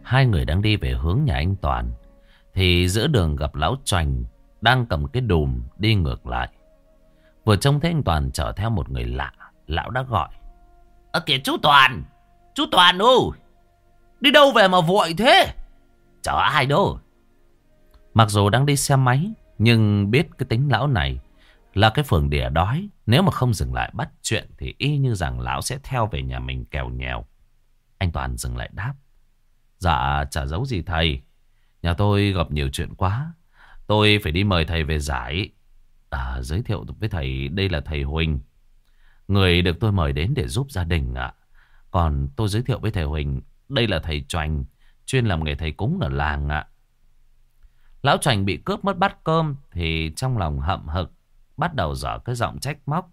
Hai người đang đi về hướng nhà anh Toàn thì giữa đường gặp lão Choành đang cầm cái đùm đi ngược lại. Vừa trông thấy anh Toàn chở theo một người lạ, lão đã gọi: "Ơ kìa chú Toàn! Chú Toàn ơi! Đi đâu về mà vội thế? Chở ai đâu?" Mặc dù đang đi xe máy, nhưng biết cái tính lão này là cái phường đỉa đói. Nếu mà không dừng lại bắt chuyện thì y như rằng lão sẽ theo về nhà mình kèo nhèo. Anh Toàn dừng lại đáp: "Dạ chả giấu gì thầy. Nhà tôi gặp nhiều chuyện quá. Tôi phải đi mời thầy về giải. Giới thiệu với thầy, đây là thầy Huỳnh, người được tôi mời đến để giúp gia đình ạ. Còn tôi giới thiệu với thầy Huỳnh, đây là thầy Choành, chuyên làm nghề thầy cúng ở làng ạ." Lão Choành bị cướp mất bát cơm thì trong lòng hậm hực, bắt đầu dở cái giọng trách móc: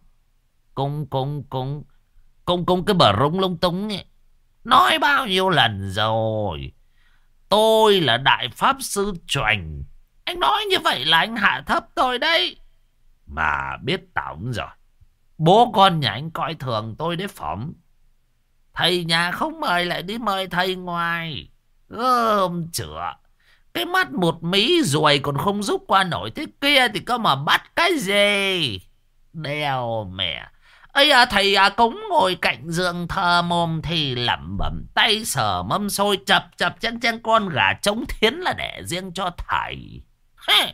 Cung cái bờ rung lung tung ấy. Nói bao nhiêu lần rồi, tôi là đại pháp sư Choành. Anh nói như vậy là anh hạ thấp tôi đấy. Mà biết tổng rồi, bố con nhà anh coi thường tôi đấy phỏng. Thầy nhà không mời lại đi mời thầy ngoài. Gớm chửa. Cái mắt một mí ruồi còn không giúp qua nổi thế kia thì có mà bắt cái gì? Đeo mẹ. Ây à, thầy à cúng ngồi cạnh giường thờ mồm thì lẩm bẩm, tay sờ mâm xôi, chập chập chân chân con gà trống thiến là để riêng cho thầy. Hey.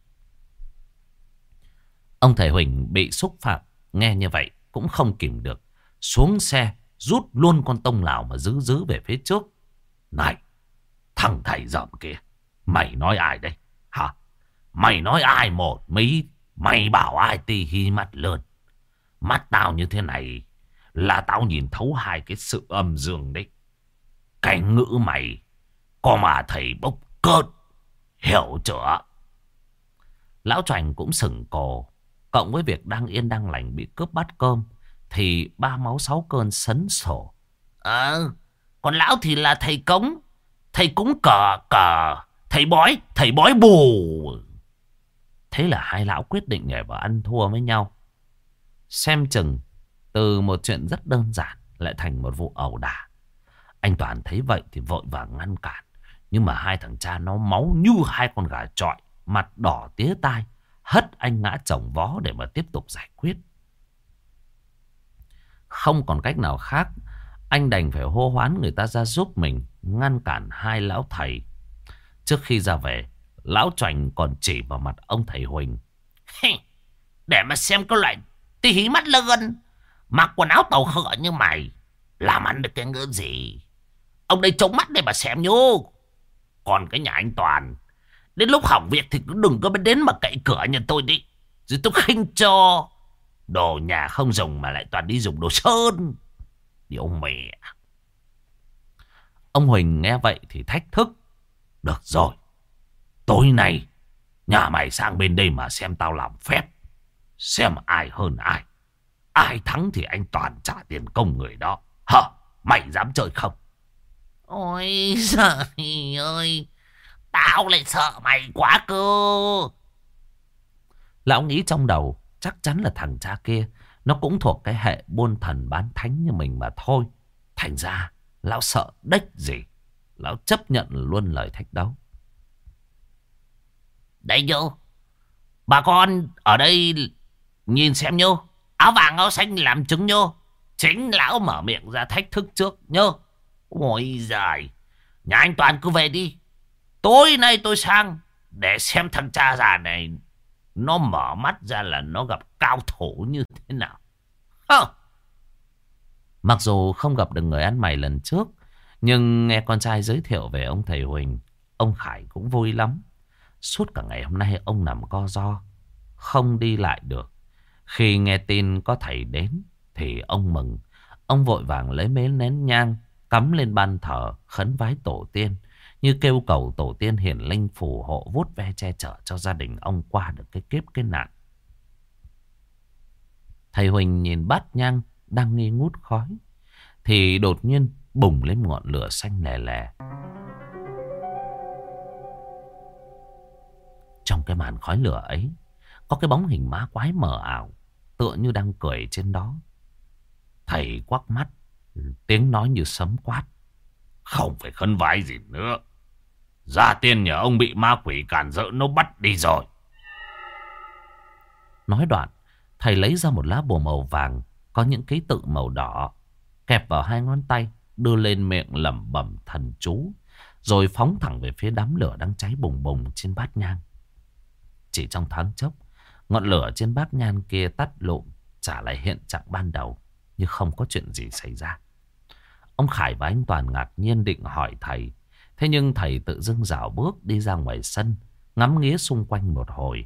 Ông thầy Huỳnh bị xúc phạm, nghe như vậy cũng không kìm được, xuống xe rút luôn con tông lào mà giữ về phía trước. Này, thằng thầy dởm kia, mày nói ai đây? Hả? Mày nói ai một mí? Mày bảo ai tì hi mắt lươn? Mắt tao như thế này là tao nhìn thấu hai cái sự âm dương đấy. Cái ngữ mày có mà thầy bốc cơn, hiểu chưa? Lão Choành cũng sừng cồ. Cộng với việc đang yên đang lành bị cướp bát cơm thì ba máu sáu cơn sấn sổ. Còn lão thì là thầy cống. Thầy cúng cờ, thầy bói bù. Thế là hai lão quyết định nhảy vào ăn thua với nhau. Xem chừng từ một chuyện rất đơn giản lại thành một vụ ẩu đả. Anh Toàn thấy vậy thì vội vàng ngăn cản. Nhưng mà hai thằng cha nó máu như hai con gà chọi, mặt đỏ tía tai, hất anh ngã chồng vó để mà tiếp tục giải quyết. Không còn cách nào khác, anh đành phải hô hoán người ta ra giúp mình, ngăn cản hai lão thầy. Trước khi ra về, lão Choành còn chỉ vào mặt ông thầy Huỳnh: "Để mà xem cái loại tí hí mắt lươn, mặc quần áo tàu khở như mày, làm ăn được cái ngữ gì? Ông đây trống mắt để mà xem nhô. Còn cái nhà anh Toàn, đến lúc hỏng việc thì cứ đừng có đến mà cậy cửa nhà tôi đi, rồi tôi khinh cho. Đồ nhà không dùng mà lại toàn đi dùng đồ sơn. Điều mẹ." Ông Huỳnh nghe vậy thì thách thức: "Được rồi, tối nay nhà mày sang bên đây mà xem tao làm phép. Xem ai hơn ai. Ai thắng thì anh Toàn trả tiền công người đó. Hả? Mày dám chơi không?" "Ôi giời ơi, tao lại sợ mày quá cơ." Lão nghĩ trong đầu chắc chắn là thằng cha kia nó cũng thuộc cái hệ buôn thần bán thánh như mình mà thôi. Thành ra lão sợ đếch gì. Lão chấp nhận luôn lời thách đấu. "Đây nhô, bà con ở đây nhìn xem nhô. Áo vàng áo xanh làm chứng nhô. Chính lão mở miệng ra thách thức trước nhô. Ôi giời, nhà anh Toàn cứ về đi. Tối nay tôi sang để xem thằng cha già này nó mở mắt ra là nó gặp cao thủ như thế nào." Mặc dù không gặp được người ăn mày lần trước, nhưng nghe con trai giới thiệu về ông thầy Huỳnh, ông Khải cũng vui lắm. Suốt cả ngày hôm nay ông nằm co ro, không đi lại được. Khi nghe tin có thầy đến thì ông mừng. Ông vội vàng lấy mấy nén nhang cắm lên ban thờ, khấn vái tổ tiên, như kêu cầu tổ tiên hiển linh phù hộ vuốt ve che chở cho gia đình ông qua được cái kiếp cái nạn. Thầy Huỳnh nhìn bát nhang đang nghi ngút khói thì đột nhiên bùng lên ngọn lửa xanh lè lè. Trong cái màn khói lửa ấy có cái bóng hình ma quái mờ ảo, tựa như đang cười trên đó. Thầy quắc mắt, tiếng nói như sấm quát: Không phải khấn vái gì nữa. Gia tiên nhà ông bị ma quỷ càn rỡ nó bắt đi rồi. Nói đoạn, thầy lấy ra một lá bùa màu vàng có những ký tự màu đỏ, kẹp vào hai ngón tay, đưa lên miệng lẩm bẩm thần chú, rồi phóng thẳng về phía đám lửa đang cháy bùng bùng trên bát nhang. Chỉ trong thoáng chốc, ngọn lửa trên bát nhang kia tắt lụm, trả lại hiện trạng ban đầu, như không có chuyện gì xảy ra. Ông Khải và anh Toàn ngạc nhiên định hỏi thầy, thế nhưng thầy tự dưng dạo bước đi ra ngoài sân, ngắm nghía xung quanh một hồi.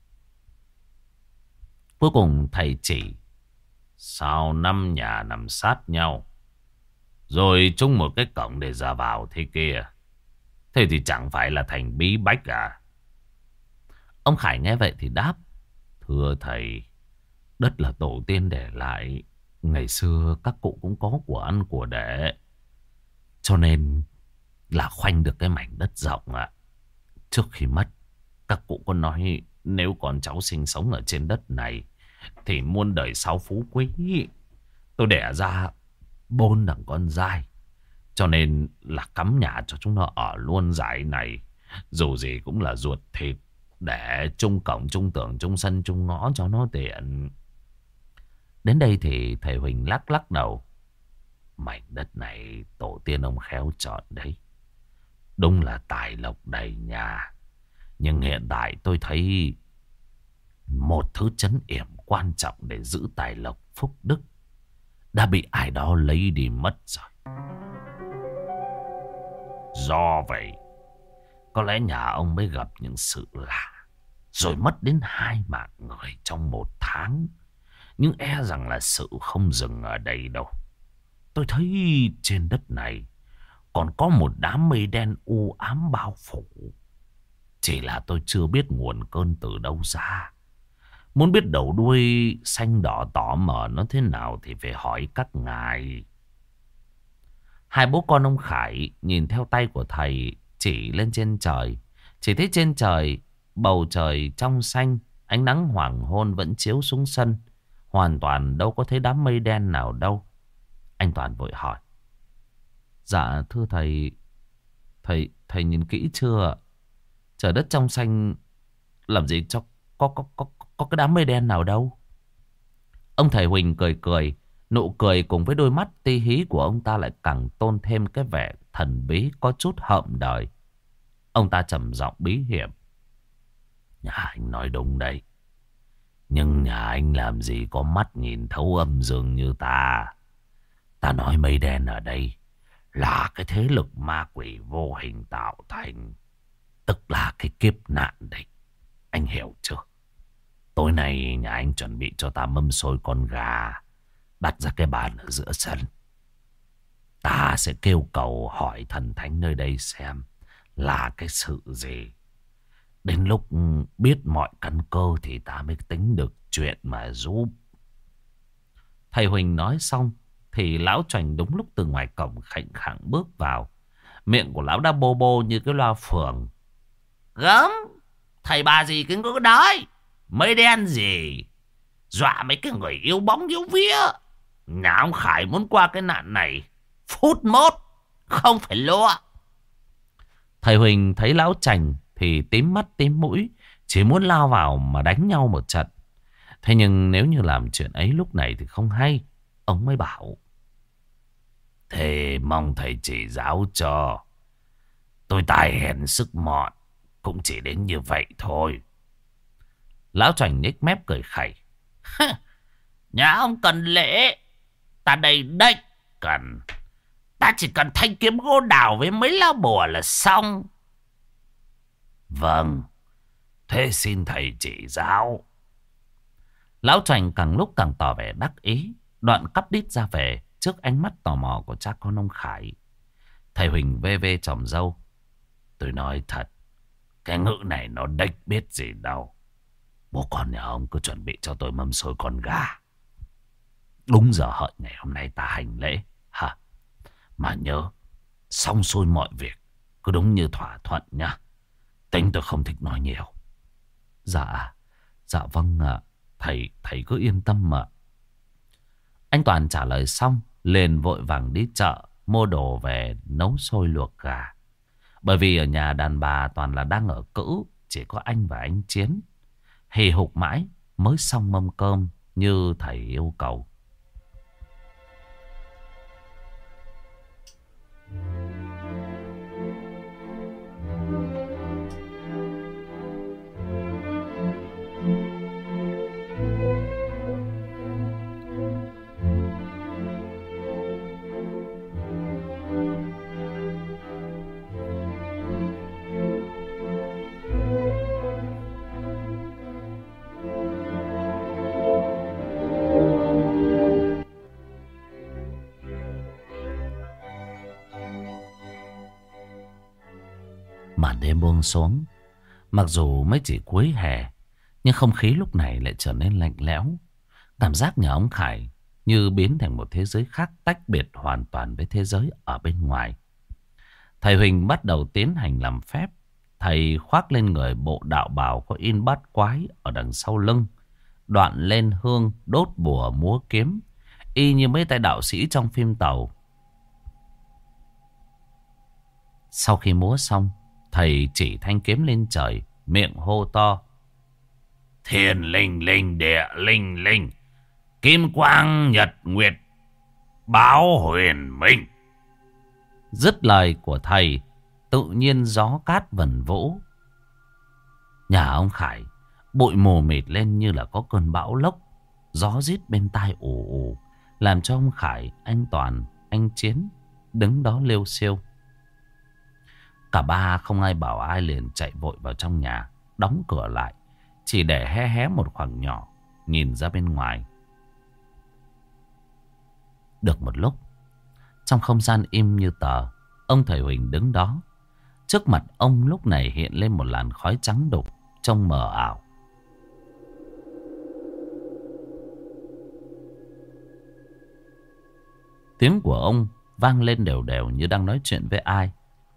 Cuối cùng thầy chỉ: sao 5 nhà nằm sát nhau, rồi chung một cái cổng để ra vào thế kia? Thế thì chẳng phải là thành bí bách à? Ông Khải nghe vậy thì đáp: thưa thầy, đất là tổ tiên để lại, ngày xưa các cụ cũng có của ăn của để, cho nên là khoanh được cái mảnh đất rộng ạ. Trước khi mất, các cụ có nói nếu con cháu sinh sống ở trên đất này thì muôn đời sau phú quý. Tôi đẻ ra 4 thằng con trai, cho nên là cắm nhà cho chúng nó ở luôn dải này. Dù gì cũng là ruột thịt, để chung cổng, chung tường, chung sân, chung ngõ cho nó tiện. Đến đây thì thầy Huỳnh lắc lắc đầu: mảnh đất này tổ tiên ông khéo chọn đấy. Đúng là tài lộc đầy nhà. Nhưng hiện tại tôi thấy một thứ trấn yểm quan trọng để giữ tài lộc phúc đức đã bị ai đó lấy đi mất rồi. Do vậy, có lẽ nhà ông mới gặp những sự lạ, rồi mất đến 2 mạng người trong 1 tháng. Nhưng e rằng là sự không dừng ở đây đâu. Tôi thấy trên đất này còn có một đám mây đen u ám bao phủ. Chỉ là tôi chưa biết nguồn cơn từ đâu ra. Muốn biết đầu đuôi xanh đỏ tỏ mờ nó thế nào thì phải hỏi các ngài. Hai bố con ông Khải nhìn theo tay của thầy chỉ lên trên trời. Chỉ thấy trên trời, bầu trời trong xanh, ánh nắng hoàng hôn vẫn chiếu xuống sân. Hoàn toàn đâu có thấy đám mây đen nào đâu. Anh Toàn vội hỏi: dạ thưa thầy, thầy nhìn kỹ chưa? Trời đất trong xanh làm gì cho có cái đám mây đen nào đâu. Ông thầy Huỳnh cười cười. Nụ cười cùng với đôi mắt ti hí của ông ta lại càng tôn thêm cái vẻ thần bí có chút hợm đời. Ông ta trầm giọng bí hiểm: nhà anh nói đúng đấy, nhưng nhà anh làm gì có mắt nhìn thấu âm dương như ta. Ta nói mây đen ở đây là cái thế lực ma quỷ vô hình tạo thành, tức là cái kiếp nạn đấy. Anh hiểu chưa? Tối nay nhà anh chuẩn bị cho ta mâm xôi con gà, đặt ra cái bàn ở giữa sân. Ta sẽ kêu cầu hỏi thần thánh nơi đây xem là cái sự gì. Đến lúc biết mọi căn cơ thì ta mới tính được chuyện mà giúp. Thầy Huỳnh nói xong thì lão Choành đúng lúc từ ngoài cổng khệnh khạng bước vào. Miệng của lão đã bô bô như cái loa phường: gớm, thầy bà gì cứ có đói, mây đen gì, dọa mấy cái người yêu bóng yêu vía. Nhà ông Khải muốn qua cái nạn này phút mốt, không phải lo. Thầy Huỳnh thấy lão Chành thì tím mắt tím mũi, chỉ muốn lao vào mà đánh nhau một trận. Thế nhưng nếu như làm chuyện ấy lúc này thì không hay. Ông mới bảo: thế mong thầy chỉ giáo cho. Tôi tài hèn sức mọn, cũng chỉ đến như vậy thôi. Lão Chành nhếch mép cười khẩy: nhà ông cần lễ, ta đây đếch cần. Ta chỉ cần thanh kiếm gỗ đào với mấy lá bùa là xong. Vâng, thế xin thầy chỉ giáo. Lão Chành càng lúc càng tỏ vẻ đắc ý, đoạn cắp đít ra về trước ánh mắt tò mò của cha con ông Khải. Thầy Huỳnh vê vê chòm râu: tôi nói thật, cái ngữ này nó đếch biết gì đâu. Bố con nhà ông cứ chuẩn bị cho tôi mâm xôi con gà. Đúng giờ hợi ngày hôm nay ta hành lễ hả? Mà nhớ, xong xuôi mọi việc cứ đúng như thỏa thuận nhá. Tính tôi không thích nói nhiều. Dạ vâng ạ. Thầy cứ yên tâm ạ. Anh Toàn trả lời xong liền vội vàng đi chợ mua đồ về nấu sôi luộc gà. Bởi vì ở nhà đàn bà toàn là đang ở cữ, chỉ có anh và anh Chiến. Hì hục mãi mới xong mâm cơm như thầy yêu cầu. Màn đêm buông xuống, mặc dù mới chỉ cuối hè, nhưng không khí lúc này lại trở nên lạnh lẽo. Cảm giác nhà ông Khải như biến thành một thế giới khác, tách biệt hoàn toàn với thế giới ở bên ngoài. Thầy Huỳnh bắt đầu tiến hành làm phép. Thầy khoác lên người bộ đạo bào có in bát quái ở đằng sau lưng, đoạn lên hương, đốt bùa, múa kiếm, y như mấy tay đạo sĩ trong phim Tàu. Sau khi múa xong, thầy chỉ thanh kiếm lên trời, miệng hô to: Thiên linh linh, địa linh linh, kim quang nhật nguyệt, báo huyền minh. Dứt lời của thầy, tự nhiên gió cát vần vũ. Nhà ông Khải bụi mù mịt lên như là có cơn bão lốc. Gió rít bên tai ù ù, làm cho ông Khải, anh Toàn, anh Chiến đứng đó lêu xêu. Cả ba không ai bảo ai liền chạy vội vào trong nhà, đóng cửa lại, chỉ để hé hé một khoảng nhỏ nhìn ra bên ngoài. Được một lúc, trong không gian im như tờ, ông thầy Huỳnh đứng đó. Trước mặt ông lúc này hiện lên một làn khói trắng đục, trông mờ ảo. Tiếng của ông vang lên đều đều như đang nói chuyện với ai.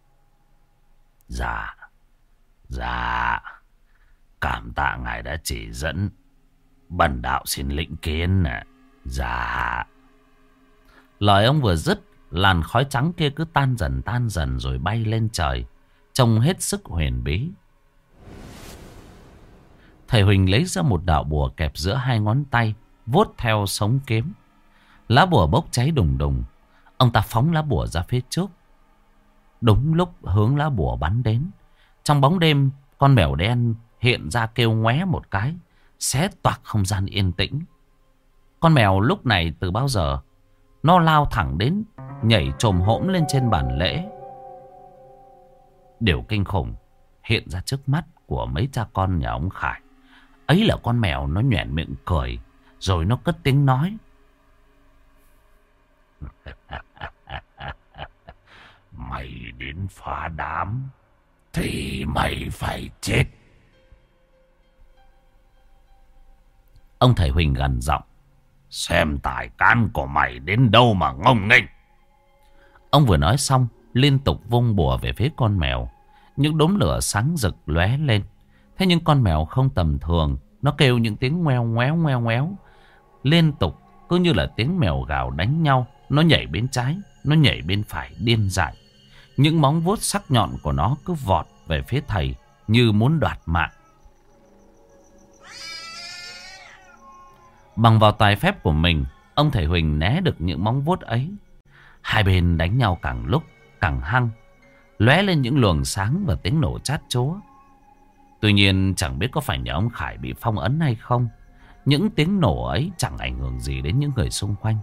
Dạ, dạ, cảm tạ ngài đã chỉ dẫn, bần đạo xin lĩnh kiến nè. Dạ. Lời ông vừa dứt, làn khói trắng kia cứ tan dần rồi bay lên trời, trông hết sức huyền bí. Thầy Huỳnh lấy ra một đạo bùa kẹp giữa hai ngón tay, vuốt theo sống kiếm. Lá bùa bốc cháy đùng đùng. Ông ta phóng lá bùa ra phía trước. Đúng lúc hướng lá bùa bắn đến, trong bóng đêm, con mèo đen hiện ra kêu ngoé một cái, xé toạc không gian yên tĩnh. Con mèo lúc này từ bao giờ nó lao thẳng đến, nhảy chồm hổm lên trên bàn lễ. Điều kinh khủng hiện ra trước mắt của mấy cha con nhà ông Khải. Ấy là con mèo nó nhoẻn miệng cười, rồi nó cất tiếng nói: Mày đến phá đám thì mày phải chết. Ông thầy Huỳnh gằn giọng: Xem tài can của mày đến đâu mà ngông nghênh. Ông vừa nói xong, liên tục vung bùa về phía con mèo. Những đốm lửa sáng rực lóe lên. Thế nhưng con mèo không tầm thường. Nó kêu những tiếng ngoeo ngoéo liên tục, cứ như là tiếng mèo gào đánh nhau. Nó nhảy bên trái, nó nhảy bên phải, điên dại. Những móng vuốt sắc nhọn của nó cứ vọt về phía thầy như muốn đoạt mạng. Bằng vào tài phép của mình, ông thầy Huỳnh né được những móng vuốt ấy. Hai bên đánh nhau càng lúc càng hăng, lóe lên những luồng sáng và tiếng nổ chát chúa. Tuy nhiên chẳng biết có phải nhà ông Khải bị phong ấn hay không, những tiếng nổ ấy chẳng ảnh hưởng gì đến những người xung quanh.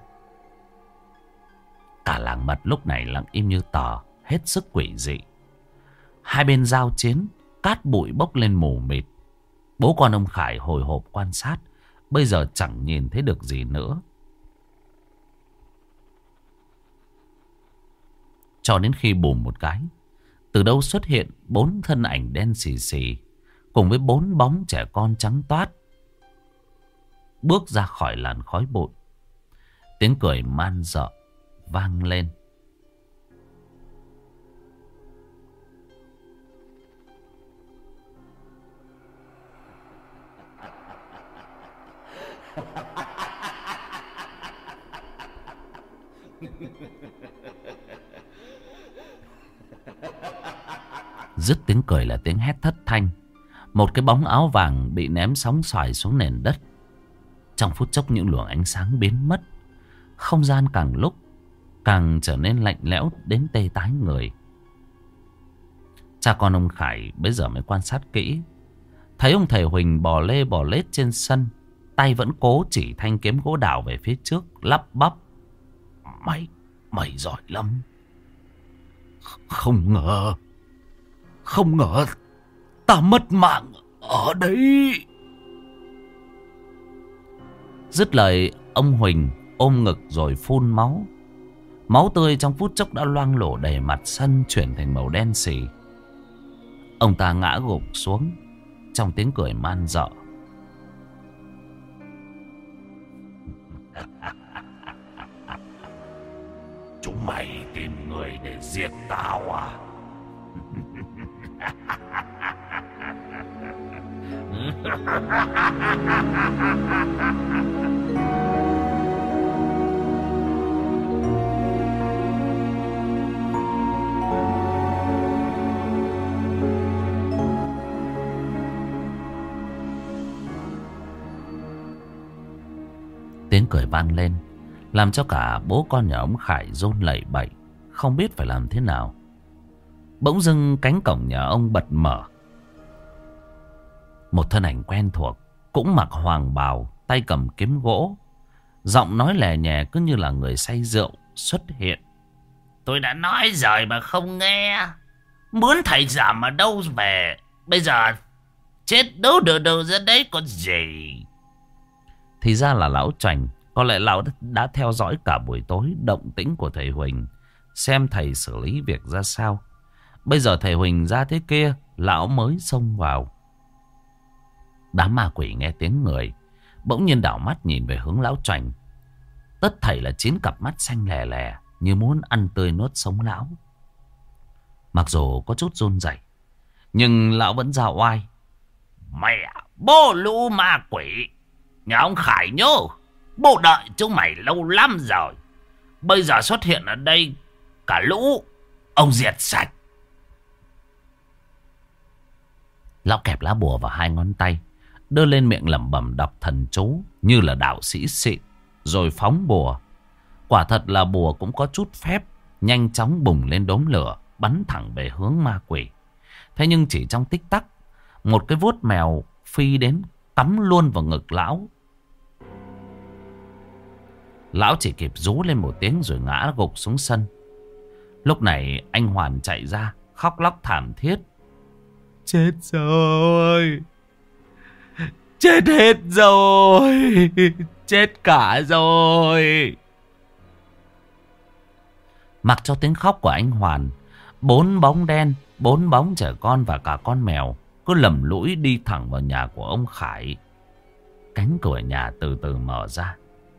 Cả làng mật lúc này lặng im như tờ, hết sức quỷ dị. Hai bên giao chiến, cát bụi bốc lên mù mịt. Bố con ông Khải hồi hộp quan sát, bây giờ chẳng nhìn thấy được gì nữa. Cho đến khi bùm một cái, từ đâu xuất hiện 4 thân ảnh đen xì xì, cùng với 4 bóng trẻ con trắng toát, bước ra khỏi làn khói bụi. Tiếng cười man rợ vang lên. Dứt tiếng cười là tiếng hét thất thanh. Một cái bóng áo vàng bị ném sóng xoài xuống nền đất. Trong phút chốc những luồng ánh sáng biến mất. Không gian càng lúc càng trở nên lạnh lẽo đến tê tái người. Cha con ông Khải bây giờ mới quan sát kỹ. Thấy ông thầy Huỳnh bò lê bò lết trên sân, tay vẫn cố chỉ thanh kiếm gỗ đào về phía trước, lắp bắp: Mày giỏi lắm. Không ngờ ta mất mạng ở đây. Dứt lời, ông Huỳnh ôm ngực rồi phun máu. Máu tươi trong phút chốc đã loang lổ đầy mặt sân, chuyển thành màu đen xì. Ông ta ngã gục xuống trong tiếng cười man dợ. Chúng mày tìm người để giết tao à? Tiếng cười vang lên làm cho cả bố con nhà ông Khải run lẩy bẩy, không biết phải làm thế nào. Bỗng dưng cánh cổng nhà ông bật mở. Một thân ảnh quen thuộc, cũng mặc hoàng bào, tay cầm kiếm gỗ, giọng nói lè nhè cứ như là người say rượu xuất hiện. Tôi đã nói rồi mà không nghe. Muốn thầy giảm ở đâu về, bây giờ chết đâu được ra đấy còn gì. Thì ra là lão Chành. Có lẽ lão đã theo dõi cả buổi tối động tĩnh của thầy Huỳnh, xem thầy xử lý việc ra sao. Bây giờ thầy Huỳnh ra thế kia, lão mới xông vào. Đám ma quỷ nghe tiếng người, bỗng nhiên đảo mắt nhìn về hướng lão Chành. Tất thảy là 9 cặp mắt xanh lè lè, như muốn ăn tươi nuốt sống lão. Mặc dù có chút run rẩy, nhưng lão vẫn ra oai. Mẹ, bố lũ ma quỷ, nhà ông Khải nhớ, bố đợi chúng mày lâu lắm rồi. Bây giờ xuất hiện ở đây, cả lũ ông diệt sạch. Lão kẹp lá bùa vào 2 ngón tay, đưa lên miệng lẩm bẩm đọc thần chú như là đạo sĩ xịn, rồi phóng bùa. Quả thật là bùa cũng có chút phép, nhanh chóng bùng lên đốm lửa, bắn thẳng về hướng ma quỷ. Thế nhưng chỉ trong tích tắc, một cái vuốt mèo phi đến cắm luôn vào ngực lão. Lão chỉ kịp rú lên một tiếng rồi ngã gục xuống sân. Lúc này anh Hoàn chạy ra, khóc lóc thảm thiết. Chết rồi, chết hết rồi, chết cả rồi. Mặc cho tiếng khóc của anh Hoàn, 4 bóng đen, 4 bóng trẻ con và cả con mèo cứ lầm lũi đi thẳng vào nhà của ông Khải. Cánh cửa nhà từ từ mở ra.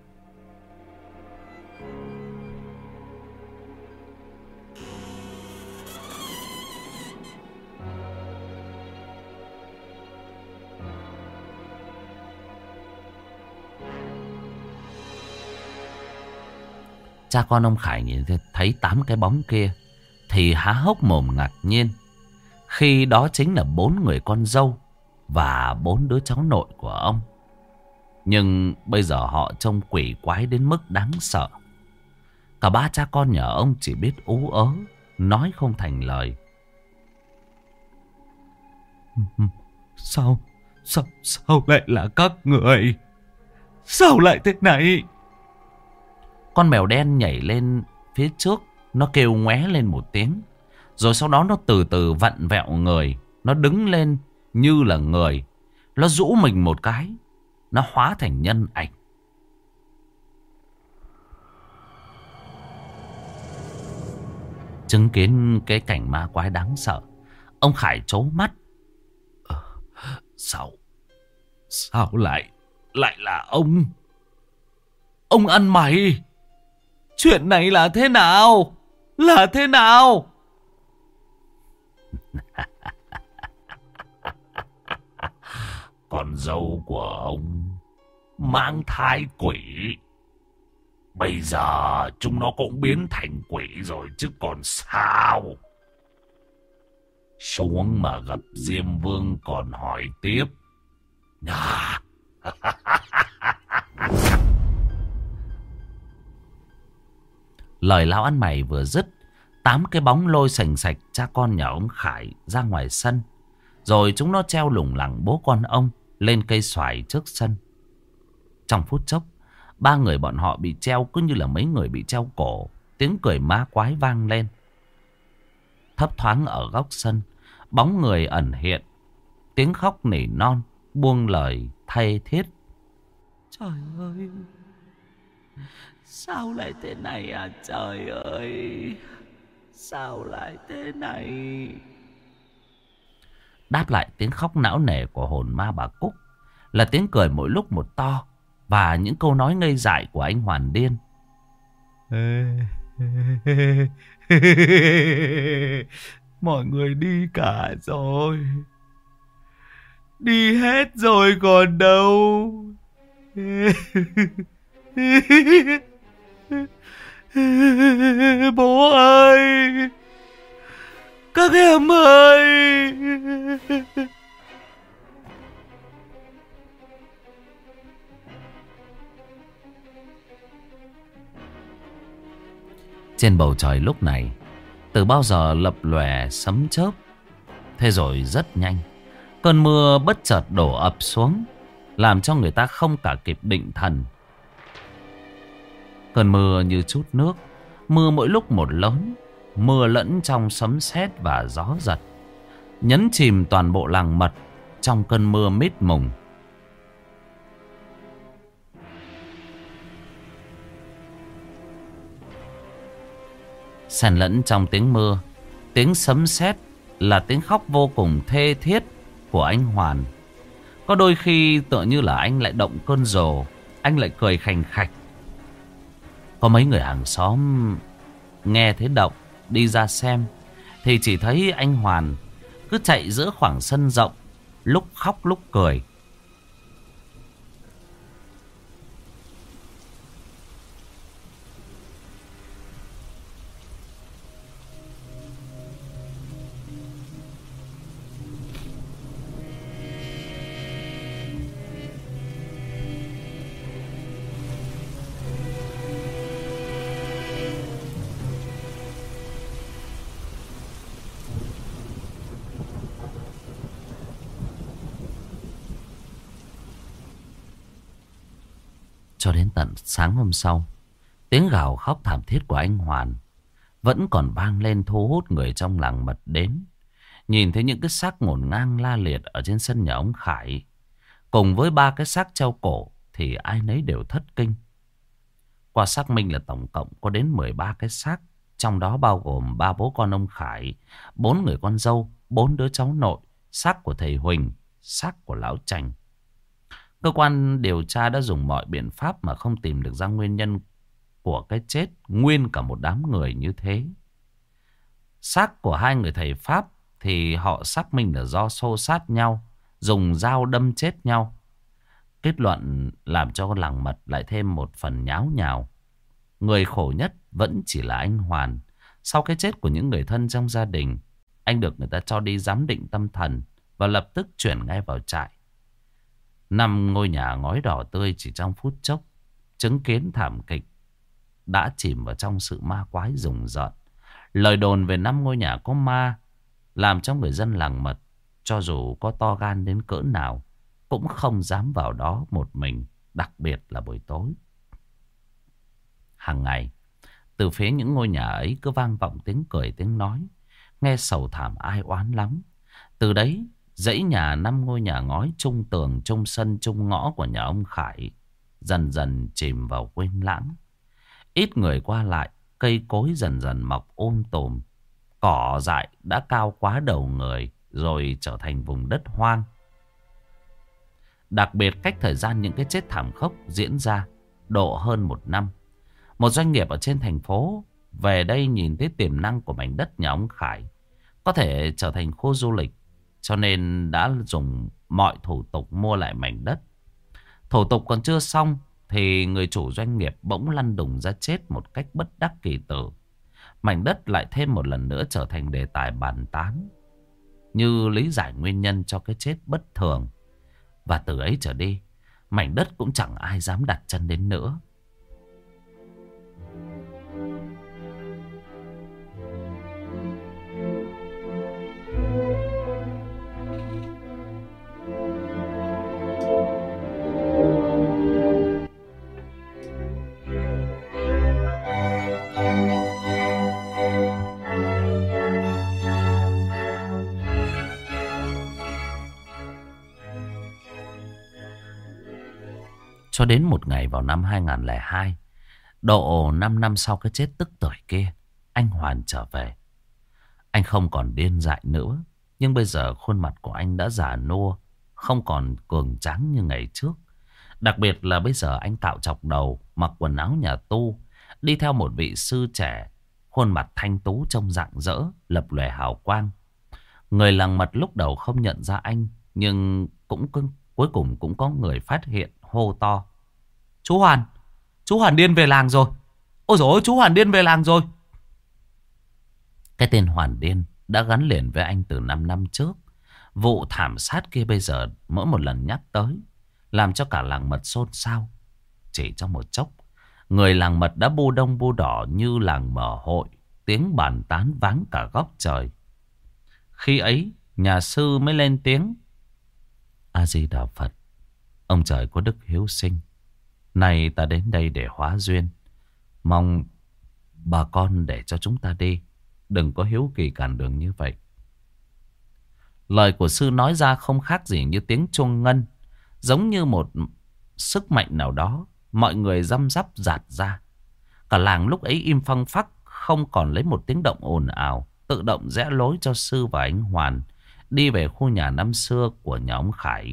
Cha con ông Khải nhìn thấy 8 cái bóng kia thì há hốc mồm ngạc nhiên. Khi đó chính là 4 người con dâu và 4 đứa cháu nội của ông. Nhưng bây giờ họ trông quỷ quái đến mức đáng sợ. Cả 3 cha con nhà ông chỉ biết ú ớ, nói không thành lời. Sao lại là các người? Sao lại thế này? Con mèo đen nhảy lên phía trước, nó kêu ngoé lên một tiếng. Rồi sau đó nó từ từ vặn vẹo người, nó đứng lên như là người. Nó rũ mình một cái, nó hóa thành nhân ảnh. Chứng kiến cái cảnh ma quái đáng sợ, ông Khải trố mắt. Sao lại là ông? Ông ăn mày! Chuyện này là thế nào? Là thế nào? Con dâu của ông mang thai quỷ. Bây giờ chúng nó cũng biến thành quỷ rồi chứ còn sao. Xuống mà gặp Diêm Vương còn hỏi tiếp. À. Lời lão ăn mày vừa dứt, 8 cái bóng lôi sành sạch cha con nhà ông Khải ra ngoài sân. Rồi chúng nó treo lủng lẳng bố con ông lên cây xoài trước sân. Trong phút chốc, 3 người bọn họ bị treo cứ như là mấy người bị treo cổ. Tiếng cười ma quái vang lên. Thấp thoáng ở góc sân, bóng người ẩn hiện. Tiếng khóc nỉ non, buông lời thay thiết. Trời ơi, sao lại thế này à trời ơi, sao lại thế này. Đáp lại tiếng khóc não nề của hồn ma bà Cúc là tiếng cười mỗi lúc một to và những câu nói ngây dại của anh Hoàn điên. Mọi người đi cả rồi, đi hết rồi còn đâu. Bố ơi, các em ơi. Trên bầu trời lúc này từ bao giờ lập lòe sấm chớp. Thế rồi rất nhanh, cơn mưa bất chợt đổ ập xuống, làm cho người ta không cả kịp định thần. Cơn mưa như chút nước, mưa mỗi lúc một lớn, mưa lẫn trong sấm sét và gió giật, nhấn chìm toàn bộ làng mật trong cơn mưa mịt mùng. Xen lẫn trong tiếng mưa, tiếng sấm sét là tiếng khóc vô cùng thê thiết của anh Hoàn. Có đôi khi tựa như là anh lại động cơn rồ, anh lại cười khành khạch. Có mấy người hàng xóm nghe thấy động đi ra xem thì chỉ thấy anh Hoàn cứ chạy giữa khoảng sân rộng, lúc khóc lúc cười. Cho đến tận sáng hôm sau, tiếng gào khóc thảm thiết của anh Hoàn vẫn còn vang lên thu hút người trong làng mật đến. Nhìn thấy những cái xác ngổn ngang la liệt ở trên sân nhà ông Khải, cùng với 3 cái xác treo cổ, thì ai nấy đều thất kinh. Qua xác minh là tổng cộng có đến 13 cái xác, trong đó bao gồm 3 bố con ông Khải, 4 người con dâu, 4 đứa cháu nội, xác của thầy Huỳnh, xác của lão Trành. Cơ quan điều tra đã dùng mọi biện pháp mà không tìm được ra nguyên nhân của cái chết nguyên cả một đám người như thế. Xác của 2 người thầy Pháp thì họ xác minh là do xô sát nhau, dùng dao đâm chết nhau. Kết luận làm cho làng mật lại thêm một phần nháo nhào. Người khổ nhất vẫn chỉ là anh Hoàn. Sau cái chết của những người thân trong gia đình, anh được người ta cho đi giám định tâm thần và lập tức chuyển ngay vào trại. 5 ngôi nhà ngói đỏ tươi chỉ trong phút chốc chứng kiến thảm kịch đã chìm vào trong sự ma quái rùng rợn. Lời đồn về 5 ngôi nhà có ma làm cho người dân làng mật, cho dù có to gan đến cỡ nào, cũng không dám vào đó một mình, đặc biệt là buổi tối. Hàng ngày, từ phía những ngôi nhà ấy cứ vang vọng tiếng cười tiếng nói, nghe sầu thảm ai oán lắm. Từ đấy, dãy nhà 5 ngôi nhà ngói chung tường, chung sân, chung ngõ của nhà ông Khải dần dần chìm vào quên lãng. Ít người qua lại, cây cối dần dần mọc tùm. Cỏ dại đã cao quá đầu người rồi trở thành vùng đất hoang. Đặc biệt cách thời gian những cái chết thảm khốc diễn ra độ hơn 1 năm. Một doanh nghiệp ở trên thành phố về đây nhìn thấy tiềm năng của mảnh đất nhà ông Khải có thể trở thành khu du lịch, cho nên đã dùng mọi thủ tục mua lại mảnh đất. Thủ tục còn chưa xong thì người chủ doanh nghiệp bỗng lăn đùng ra chết một cách bất đắc kỳ tử. Mảnh đất lại thêm một lần nữa trở thành đề tài bàn tán, như lý giải nguyên nhân cho cái chết bất thường. Và từ ấy trở đi, mảnh đất cũng chẳng ai dám đặt chân đến nữa. Cho đến một ngày vào năm 2002, độ 5 năm sau cái chết tức tưởi kia, anh Hoàn trở về. Anh không còn điên dại nữa, nhưng bây giờ khuôn mặt của anh đã già nua, không còn cường tráng như ngày trước. Đặc biệt là bây giờ anh cạo chọc đầu, mặc quần áo nhà tu, đi theo một vị sư trẻ, khuôn mặt thanh tú trông rạng rỡ, lập lòe hào quang. Người làng mật lúc đầu không nhận ra anh, nhưng cuối cùng cũng có người phát hiện, hô to: Chú Hoàn điên về làng rồi. Ôi dồi ôi, chú Hoàn điên về làng rồi. Cái tên Hoàn điên đã gắn liền với anh từ 5 năm trước. Vụ thảm sát kia bây giờ mỗi một lần nhắc tới, làm cho cả làng mật xôn xao. Chỉ trong một chốc, người làng mật đã bu đông bu đỏ như làng mở hội. Tiếng bàn tán váng cả góc trời. Khi ấy, nhà sư mới lên tiếng: A Di Đà Phật, ông trời có đức hiếu sinh. Nay ta đến đây để hóa duyên, mong bà con để cho chúng ta đi, đừng có hiếu kỳ cản đường như vậy. Lời của sư nói ra không khác gì như tiếng chuông ngân, giống như một sức mạnh nào đó. Mọi người răm rắp rạt ra. Cả làng lúc ấy im phăng phắc, không còn lấy một tiếng động ồn ào, tự động rẽ lối cho sư và anh Hoàn đi về khu nhà năm xưa của nhà ông Khải.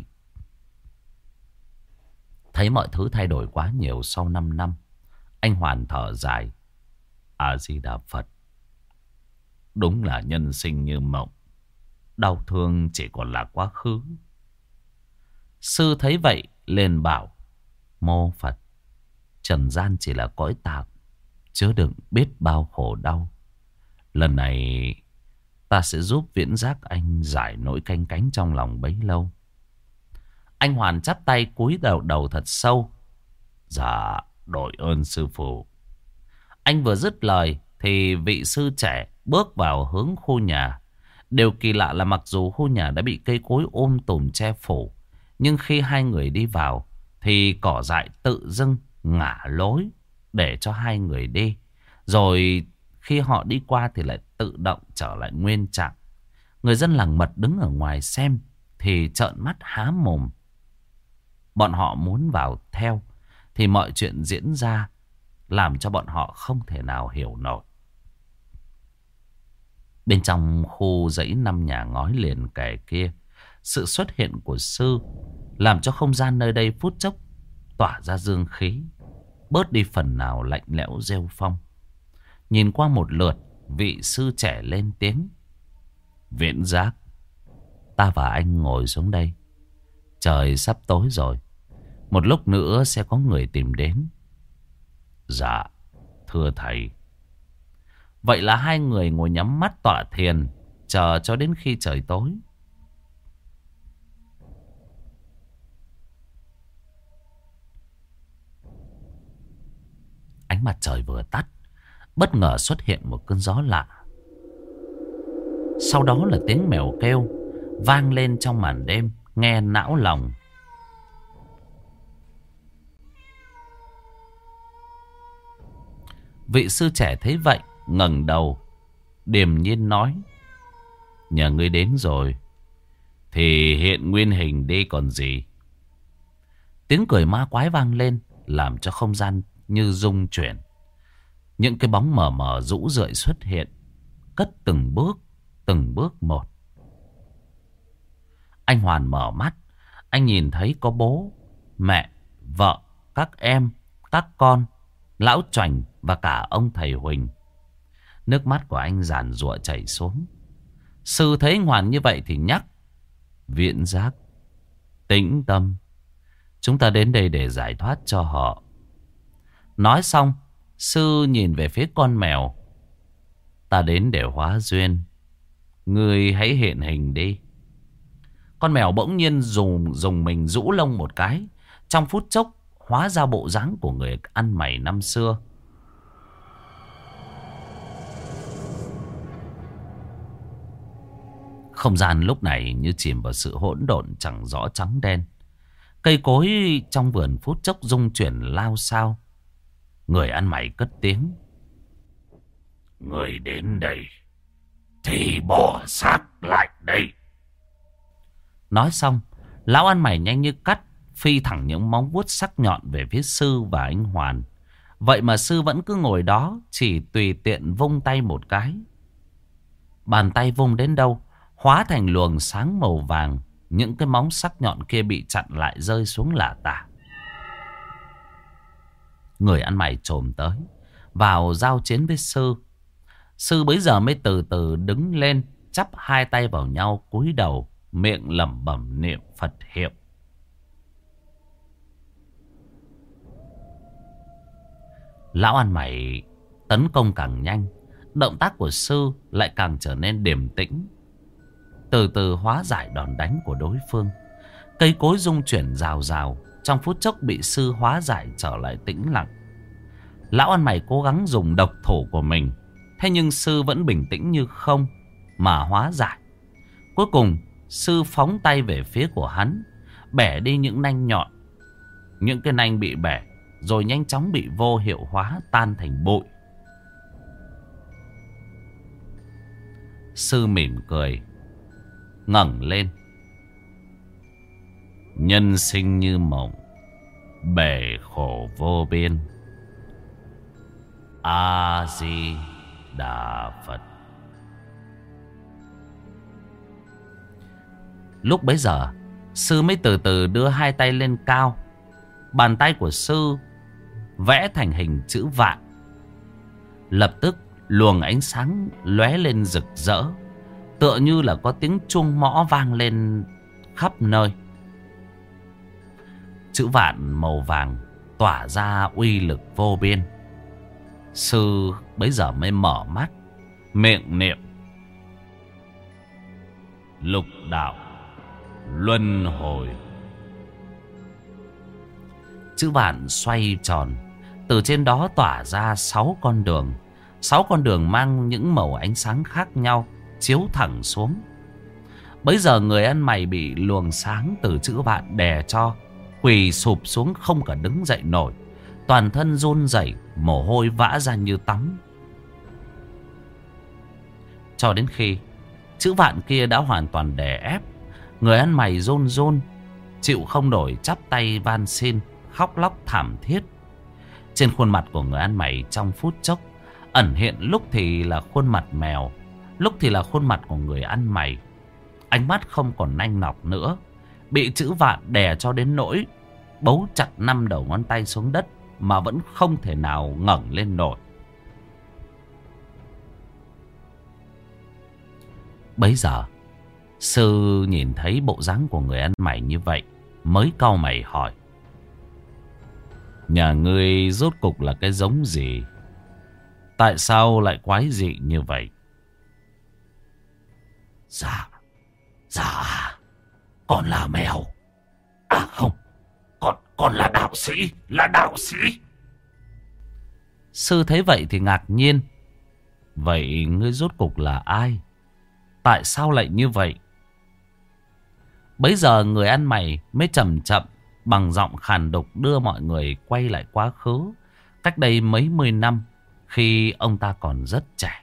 Thấy mọi thứ thay đổi quá nhiều sau 5 năm, anh Hoàn thở dài: A Di Đà Phật, đúng là nhân sinh như mộng, đau thương chỉ còn là quá khứ. Sư thấy vậy liền bảo: Mô Phật, trần gian chỉ là cõi tạm, chứa đựng biết bao khổ đau. Lần này ta sẽ giúp Viễn Giác anh giải nỗi canh cánh trong lòng bấy lâu. Anh Hoàn chắp tay cúi đầu thật sâu: Dạ, đội ơn sư phụ. Anh vừa dứt lời thì vị sư trẻ bước vào hướng khu nhà. Điều kỳ lạ là mặc dù khu nhà đã bị cây cối tùm che phủ, nhưng khi hai người đi vào thì cỏ dại tự dưng ngả lối để cho hai người đi. Rồi khi họ đi qua thì lại tự động trở lại nguyên trạng. Người dân làng mật đứng ở ngoài xem thì trợn mắt há mồm. Bọn họ muốn vào theo thì mọi chuyện diễn ra làm cho bọn họ không thể nào hiểu nổi. Bên trong khu dãy 5 nhà ngói liền kề kia, sự xuất hiện của sư làm cho không gian nơi đây phút chốc tỏa ra dương khí, bớt đi phần nào lạnh lẽo rêu phong. Nhìn qua một lượt, vị sư trẻ lên tiếng: Viễn Giác, ta và anh ngồi xuống đây. Trời sắp tối rồi, một lúc nữa sẽ có người tìm đến. Dạ, thưa thầy. Vậy là hai người ngồi nhắm mắt tọa thiền, chờ cho đến khi trời tối. Ánh mặt trời vừa tắt, bất ngờ xuất hiện một cơn gió lạ. Sau đó là tiếng mèo kêu vang lên trong màn đêm, nghe não lòng. Vị sư trẻ thấy vậy ngẩng đầu, điềm nhiên nói: Nhà ngươi đến rồi thì hiện nguyên hình đi còn gì. Tiếng cười ma quái vang lên, làm cho không gian như rung chuyển. Những cái bóng mờ mờ rũ rượi xuất hiện, cất từng bước một. Anh Hoàn mở mắt, anh nhìn thấy có bố, mẹ, vợ, các em, các con, lão choành và cả ông thầy Huỳnh. Nước mắt của anh giàn giụa chảy xuống. Sư thấy anh Hoàn như vậy thì nhắc: Viễn Giác, tĩnh tâm. Chúng ta đến đây để giải thoát cho họ, Nói xong, sư nhìn về phía con mèo. Ta đến để hóa duyên. Ngươi hãy hiện hình đi. Con mèo bỗng nhiên dùng mình rũ lông một cái. Trong phút chốc hóa ra bộ dáng của người ăn mày năm xưa. Không gian lúc này như chìm vào sự hỗn độn chẳng rõ trắng đen. Cây cối trong vườn phút chốc rung chuyển lao xao. Người ăn mày cất tiếng. Người đến đây thì bỏ xác lại đây. Nói xong, lão ăn mày nhanh như cắt phi thẳng những móng vuốt sắc nhọn về phía sư và anh Hoàn. Vậy mà sư vẫn cứ ngồi đó, chỉ tùy tiện vung tay một cái. Bàn tay vung đến đâu, hóa thành luồng sáng màu vàng. Những cái móng sắc nhọn kia bị chặn lại rơi xuống lả tả. Người ăn mày chồm tới, vào giao chiến với sư. Sư bấy giờ mới từ từ đứng lên, chắp hai tay vào nhau cúi đầu, miệng lẩm bẩm niệm Phật hiệu. Lão ăn mày tấn công càng nhanh, động tác của sư lại càng trở nên điềm tĩnh. Từ từ hóa giải đòn đánh của đối phương. Cây cối rung chuyển rào rào, trong phút chốc bị sư hóa giải trở lại tĩnh lặng. Lão ăn mày cố gắng dùng độc thủ của mình, thế nhưng sư vẫn bình tĩnh như không mà hóa giải. Cuối cùng sư phóng tay về phía của hắn, bẻ đi những nanh nhọn. Những cái nanh bị bẻ rồi nhanh chóng bị vô hiệu hóa, tan thành bụi. Sư mỉm cười, ngẩng lên. Nhân sinh như mộng, bể khổ vô biên. A Di Đà Phật. Lúc bấy giờ, sư mới từ từ đưa hai tay lên cao. Bàn tay của sư vẽ thành hình chữ vạn. Lập tức luồng ánh sáng lóe lên rực rỡ, tựa như là có tiếng chuông mõ vang lên khắp nơi. Chữ vạn màu vàng tỏa ra uy lực vô biên. Sư bấy giờ mới mở mắt, miệng niệm lục đạo luân hồi. Chữ vạn xoay tròn, từ trên đó tỏa ra 6 con đường. 6 con đường mang những màu ánh sáng khác nhau, chiếu thẳng xuống. Bấy giờ người ăn mày bị luồng sáng từ chữ vạn đè cho, quỳ sụp xuống không cả đứng dậy nổi. Toàn thân run rẩy, mồ hôi vã ra như tắm. Cho đến khi chữ vạn kia đã hoàn toàn đè ép, người ăn mày run run, chịu không nổi, chắp tay van xin, khóc lóc thảm thiết. Trên khuôn mặt của người ăn mày trong phút chốc ẩn hiện lúc thì là khuôn mặt mèo, lúc thì là khuôn mặt của người ăn mày. Ánh mắt không còn nanh nọc nữa, bị chữ vạn đè cho đến nỗi bấu chặt 5 đầu ngón tay xuống đất mà vẫn không thể nào ngẩng lên nổi. Bấy giờ sư nhìn thấy bộ dáng của người ăn mày như vậy, mới cau mày hỏi: nhà ngươi rốt cục là cái giống gì? Tại sao lại quái dị như vậy? Dạ con là mèo. À không, con là đạo sĩ, là đạo sĩ. Sư thấy vậy thì ngạc nhiên. Vậy ngươi rốt cục là ai? Tại sao lại như vậy? Bấy giờ người ăn mày mới chậm chậm bằng giọng khàn đục đưa mọi người quay lại quá khứ, cách đây mấy mươi năm, khi ông ta còn rất trẻ.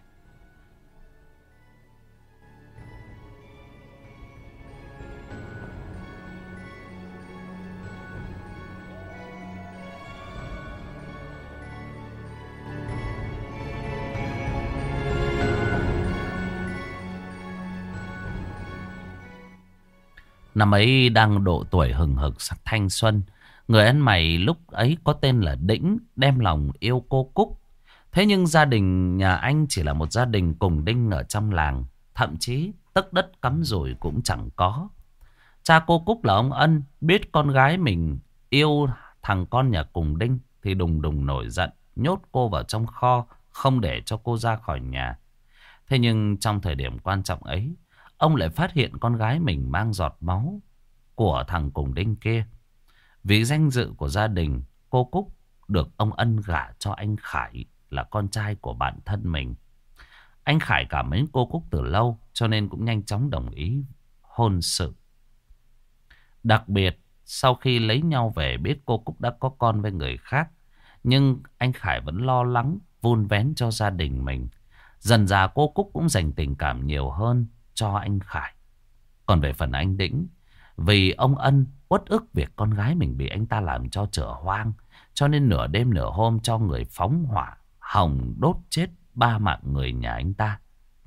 Năm ấy đang độ tuổi hừng hực sắc thanh xuân, người ăn mày lúc ấy có tên là Đĩnh, đem lòng yêu cô Cúc. Thế nhưng gia đình nhà anh chỉ là một gia đình cùng đinh ở trong làng, thậm chí tấc đất cắm rủi cũng chẳng có. Cha cô Cúc là ông Ân biết con gái mình yêu thằng con nhà cùng đinh thì đùng đùng nổi giận, nhốt cô vào trong kho, không để cho cô ra khỏi nhà. Thế nhưng trong thời điểm quan trọng ấy, ông lại phát hiện con gái mình mang giọt máu của thằng cùng đinh kia. Vì danh dự của gia đình, cô Cúc được ông Ân gả cho anh Khải, là con trai của bạn thân mình. Anh Khải cảm mến cô Cúc từ lâu, cho nên cũng nhanh chóng đồng ý hôn sự. Đặc biệt, sau khi lấy nhau về biết cô Cúc đã có con với người khác, nhưng anh Khải vẫn lo lắng, vun vén cho gia đình mình. Dần dà cô Cúc cũng dành tình cảm nhiều hơn cho anh Khải. Còn về phần anh Đĩnh, vì ông Ân uất ức việc con gái mình bị anh ta làm cho chửa hoang, cho nên nửa đêm nửa hôm cho người phóng hỏa hòng đốt chết 3 mạng người nhà anh ta.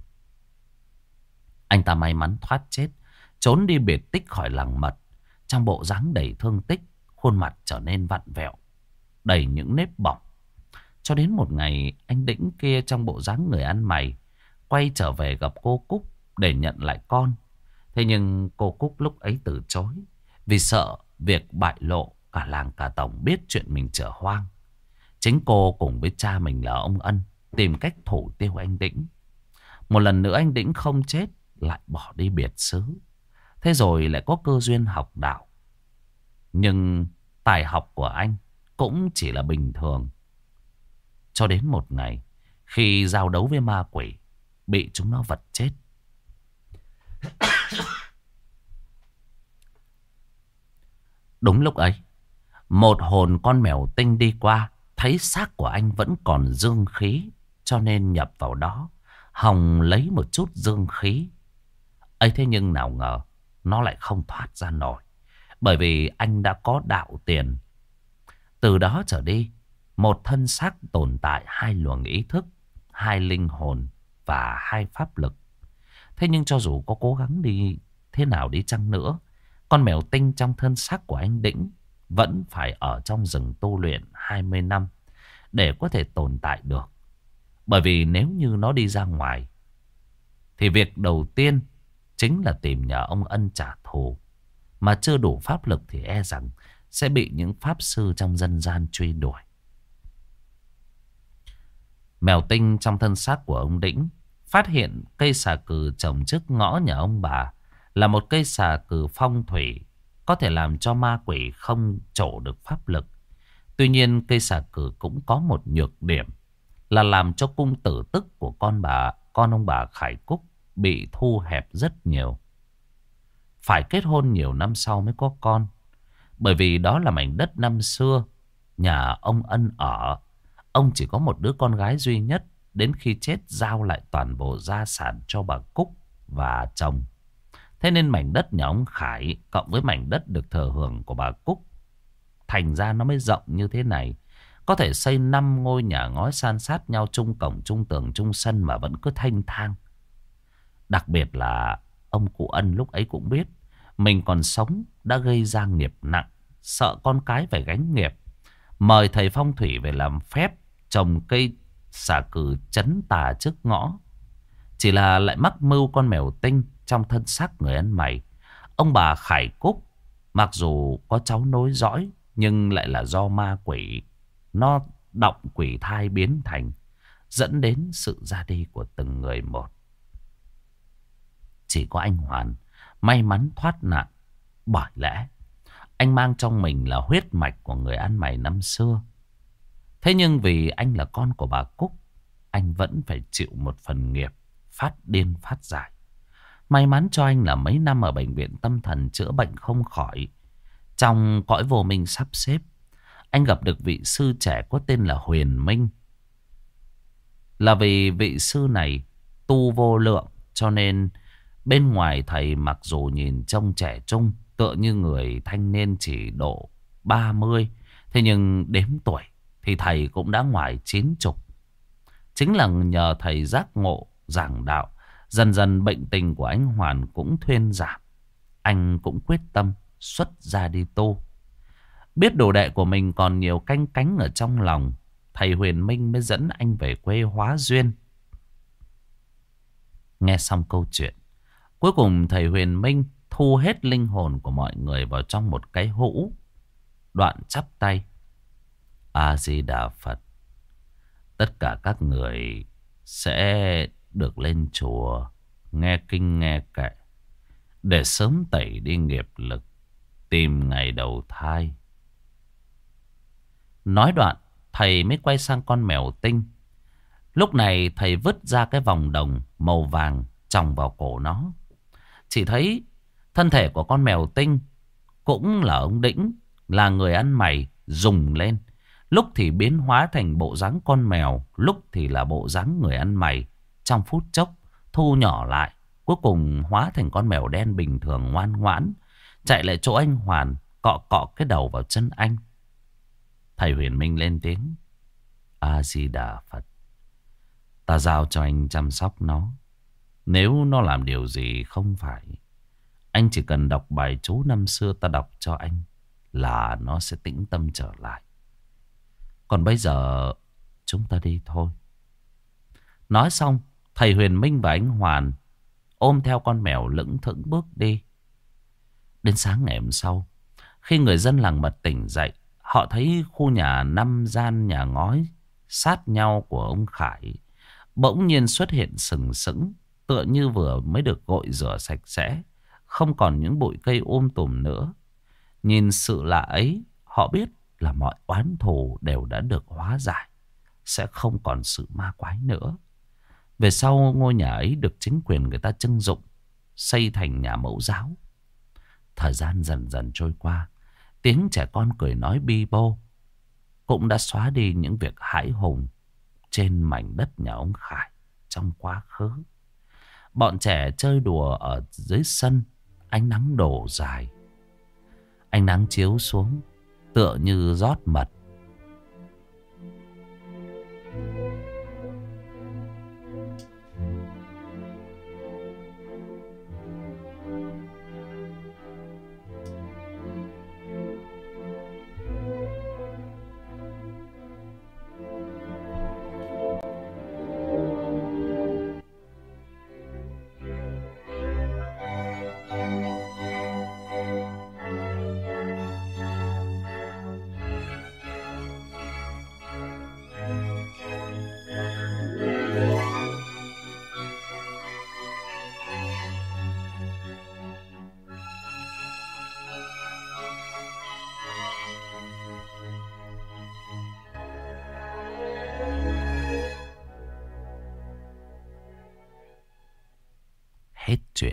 Anh ta may mắn thoát chết, trốn đi biệt tích khỏi làng mật, trong bộ dáng đầy thương tích, khuôn mặt trở nên vặn vẹo, đầy những nếp bỏng. Cho đến một ngày, anh Đĩnh kia trong bộ dáng người ăn mày quay trở về gặp cô Cúc để nhận lại con. Thế nhưng cô Cúc lúc ấy từ chối, vì sợ việc bại lộ, cả làng cả tổng biết chuyện mình chở hoang. Chính cô cùng với cha mình là ông Ân tìm cách thủ tiêu anh Đĩnh. Một lần nữa anh Đĩnh không chết, lại bỏ đi biệt xứ. Thế rồi lại có cơ duyên học đạo. Nhưng tài học của anh cũng chỉ là bình thường. Cho đến một ngày, khi giao đấu với ma quỷ, bị chúng nó vật chết. Đúng lúc ấy, một hồn con mèo tinh đi qua, thấy xác của anh vẫn còn dương khí, cho nên nhập vào đó, hòng lấy một chút dương khí. ấy thế nhưng nào ngờ, nó lại không thoát ra nổi, bởi vì anh đã có đạo tiền. Từ đó trở đi, một thân xác tồn tại 2 luồng ý thức, 2 linh hồn và 2 pháp lực. Thế nhưng cho dù có cố gắng đi thế nào đi chăng nữa, con mèo tinh trong thân xác của anh Đĩnh vẫn phải ở trong rừng tu luyện 20 năm để có thể tồn tại được. Bởi vì nếu như nó đi ra ngoài, thì việc đầu tiên chính là tìm nhờ ông Ân trả thù. Mà chưa đủ pháp lực thì e rằng sẽ bị những pháp sư trong dân gian truy đuổi. Mèo tinh trong thân xác của ông Đĩnh phát hiện cây xà cừ trồng trước ngõ nhà ông bà là một cây xà cừ phong thủy, có thể làm cho ma quỷ không trổ được pháp lực. Tuy nhiên cây xà cừ cũng có một nhược điểm là làm cho cung tử tức của con ông bà Khải Cúc bị thu hẹp rất nhiều. Phải kết hôn nhiều năm sau mới có con. Bởi vì đó là mảnh đất năm xưa nhà ông Ân ở. Ông chỉ có một đứa con gái duy nhất, đến khi chết giao lại toàn bộ gia sản cho bà Cúc và chồng. Thế nên mảnh đất nhà ông Khải cộng với mảnh đất được thờ hưởng của bà Cúc, thành ra nó mới rộng như thế này. Có thể xây 5 ngôi nhà ngói san sát nhau, chung cổng, chung tường, chung sân mà vẫn cứ thênh thang. Đặc biệt là ông cụ Ân lúc ấy cũng biết mình còn sống đã gây ra nghiệp nặng, sợ con cái phải gánh nghiệp. Mời thầy phong thủy về làm phép trồng cây xà cừ trấn tà trước ngõ. Chỉ là lại mắc mưu con mèo tinh trong thân xác người ăn mày. Ông bà Khải Cúc mặc dù có cháu nối dõi, nhưng lại là do ma quỷ nó động quỷ thai biến thành, dẫn đến sự ra đi của từng người một. Chỉ có anh Hoàn may mắn thoát nạn, bởi lẽ anh mang trong mình là huyết mạch của người ăn mày năm xưa. Thế nhưng vì anh là con của bà Cúc, anh vẫn phải chịu một phần nghiệp phát điên phát giải. May mắn cho anh là mấy năm ở bệnh viện tâm thần chữa bệnh không khỏi. Trong cõi vô minh sắp xếp, anh gặp được vị sư trẻ có tên là Huyền Minh. Là vì vị sư này tu vô lượng, cho nên bên ngoài thầy mặc dù nhìn trông trẻ trung, tựa như người thanh niên chỉ độ 30. Thế nhưng đếm tuổi thì thầy cũng đã ngoài 90. Chính là nhờ thầy giác ngộ giảng đạo, dần dần bệnh tình của anh Hoàn cũng thuyên giảm. Anh cũng quyết tâm xuất gia đi tu. Biết đồ đệ của mình còn nhiều canh cánh ở trong lòng, thầy Huyền Minh mới dẫn anh về quê hóa duyên. Nghe xong câu chuyện, cuối cùng thầy Huyền Minh thu hết linh hồn của mọi người vào trong một cái hũ, đoạn chắp tay. A Di Đà Phật. Tất cả các người sẽ được lên chùa nghe kinh nghe kệ để sớm tẩy đi nghiệp lực, tìm ngày đầu thai. Nói đoạn, thầy mới quay sang con mèo tinh. Lúc này thầy vứt ra cái vòng đồng màu vàng chòng vào cổ nó. Chỉ thấy thân thể của con mèo tinh cũng là ông Đĩnh, là người ăn mày dùng lên. Lúc thì biến hóa thành bộ dáng con mèo, lúc thì là bộ dáng người ăn mày. Trong phút chốc thu nhỏ lại, cuối cùng hóa thành con mèo đen bình thường ngoan ngoãn, chạy lại chỗ anh Hoàn, cọ cọ cái đầu vào chân anh. Thầy Huyền Minh lên tiếng: A Di Đà Phật. Ta giao cho anh chăm sóc nó. Nếu nó làm điều gì không phải, anh chỉ cần đọc bài chú năm xưa ta đọc cho anh là nó sẽ tĩnh tâm trở lại. Còn bây giờ chúng ta đi thôi. Nói xong, thầy Huyền Minh và anh Hoàn ôm theo con mèo lững thững bước đi. Đến sáng ngày hôm sau, khi người dân làng Mật tỉnh dậy, họ thấy khu nhà 5 gian nhà ngói sát nhau của ông Khải bỗng nhiên xuất hiện sừng sững, tựa như vừa mới được gội rửa sạch sẽ, không còn những bụi cây tùm nữa. Nhìn sự lạ ấy, họ biết là mọi oán thù đều đã được hóa giải, sẽ không còn sự ma quái nữa. Về sau ngôi nhà ấy được chính quyền người ta trưng dụng, xây thành nhà mẫu giáo. Thời gian dần dần trôi qua, tiếng trẻ con cười nói bi bô cũng đã xóa đi những việc hãi hùng trên mảnh đất nhà ông Khải trong quá khứ. Bọn trẻ chơi đùa ở dưới sân, ánh nắng đổ dài. Ánh nắng chiếu xuống tựa như rót mật. Hết chuyện.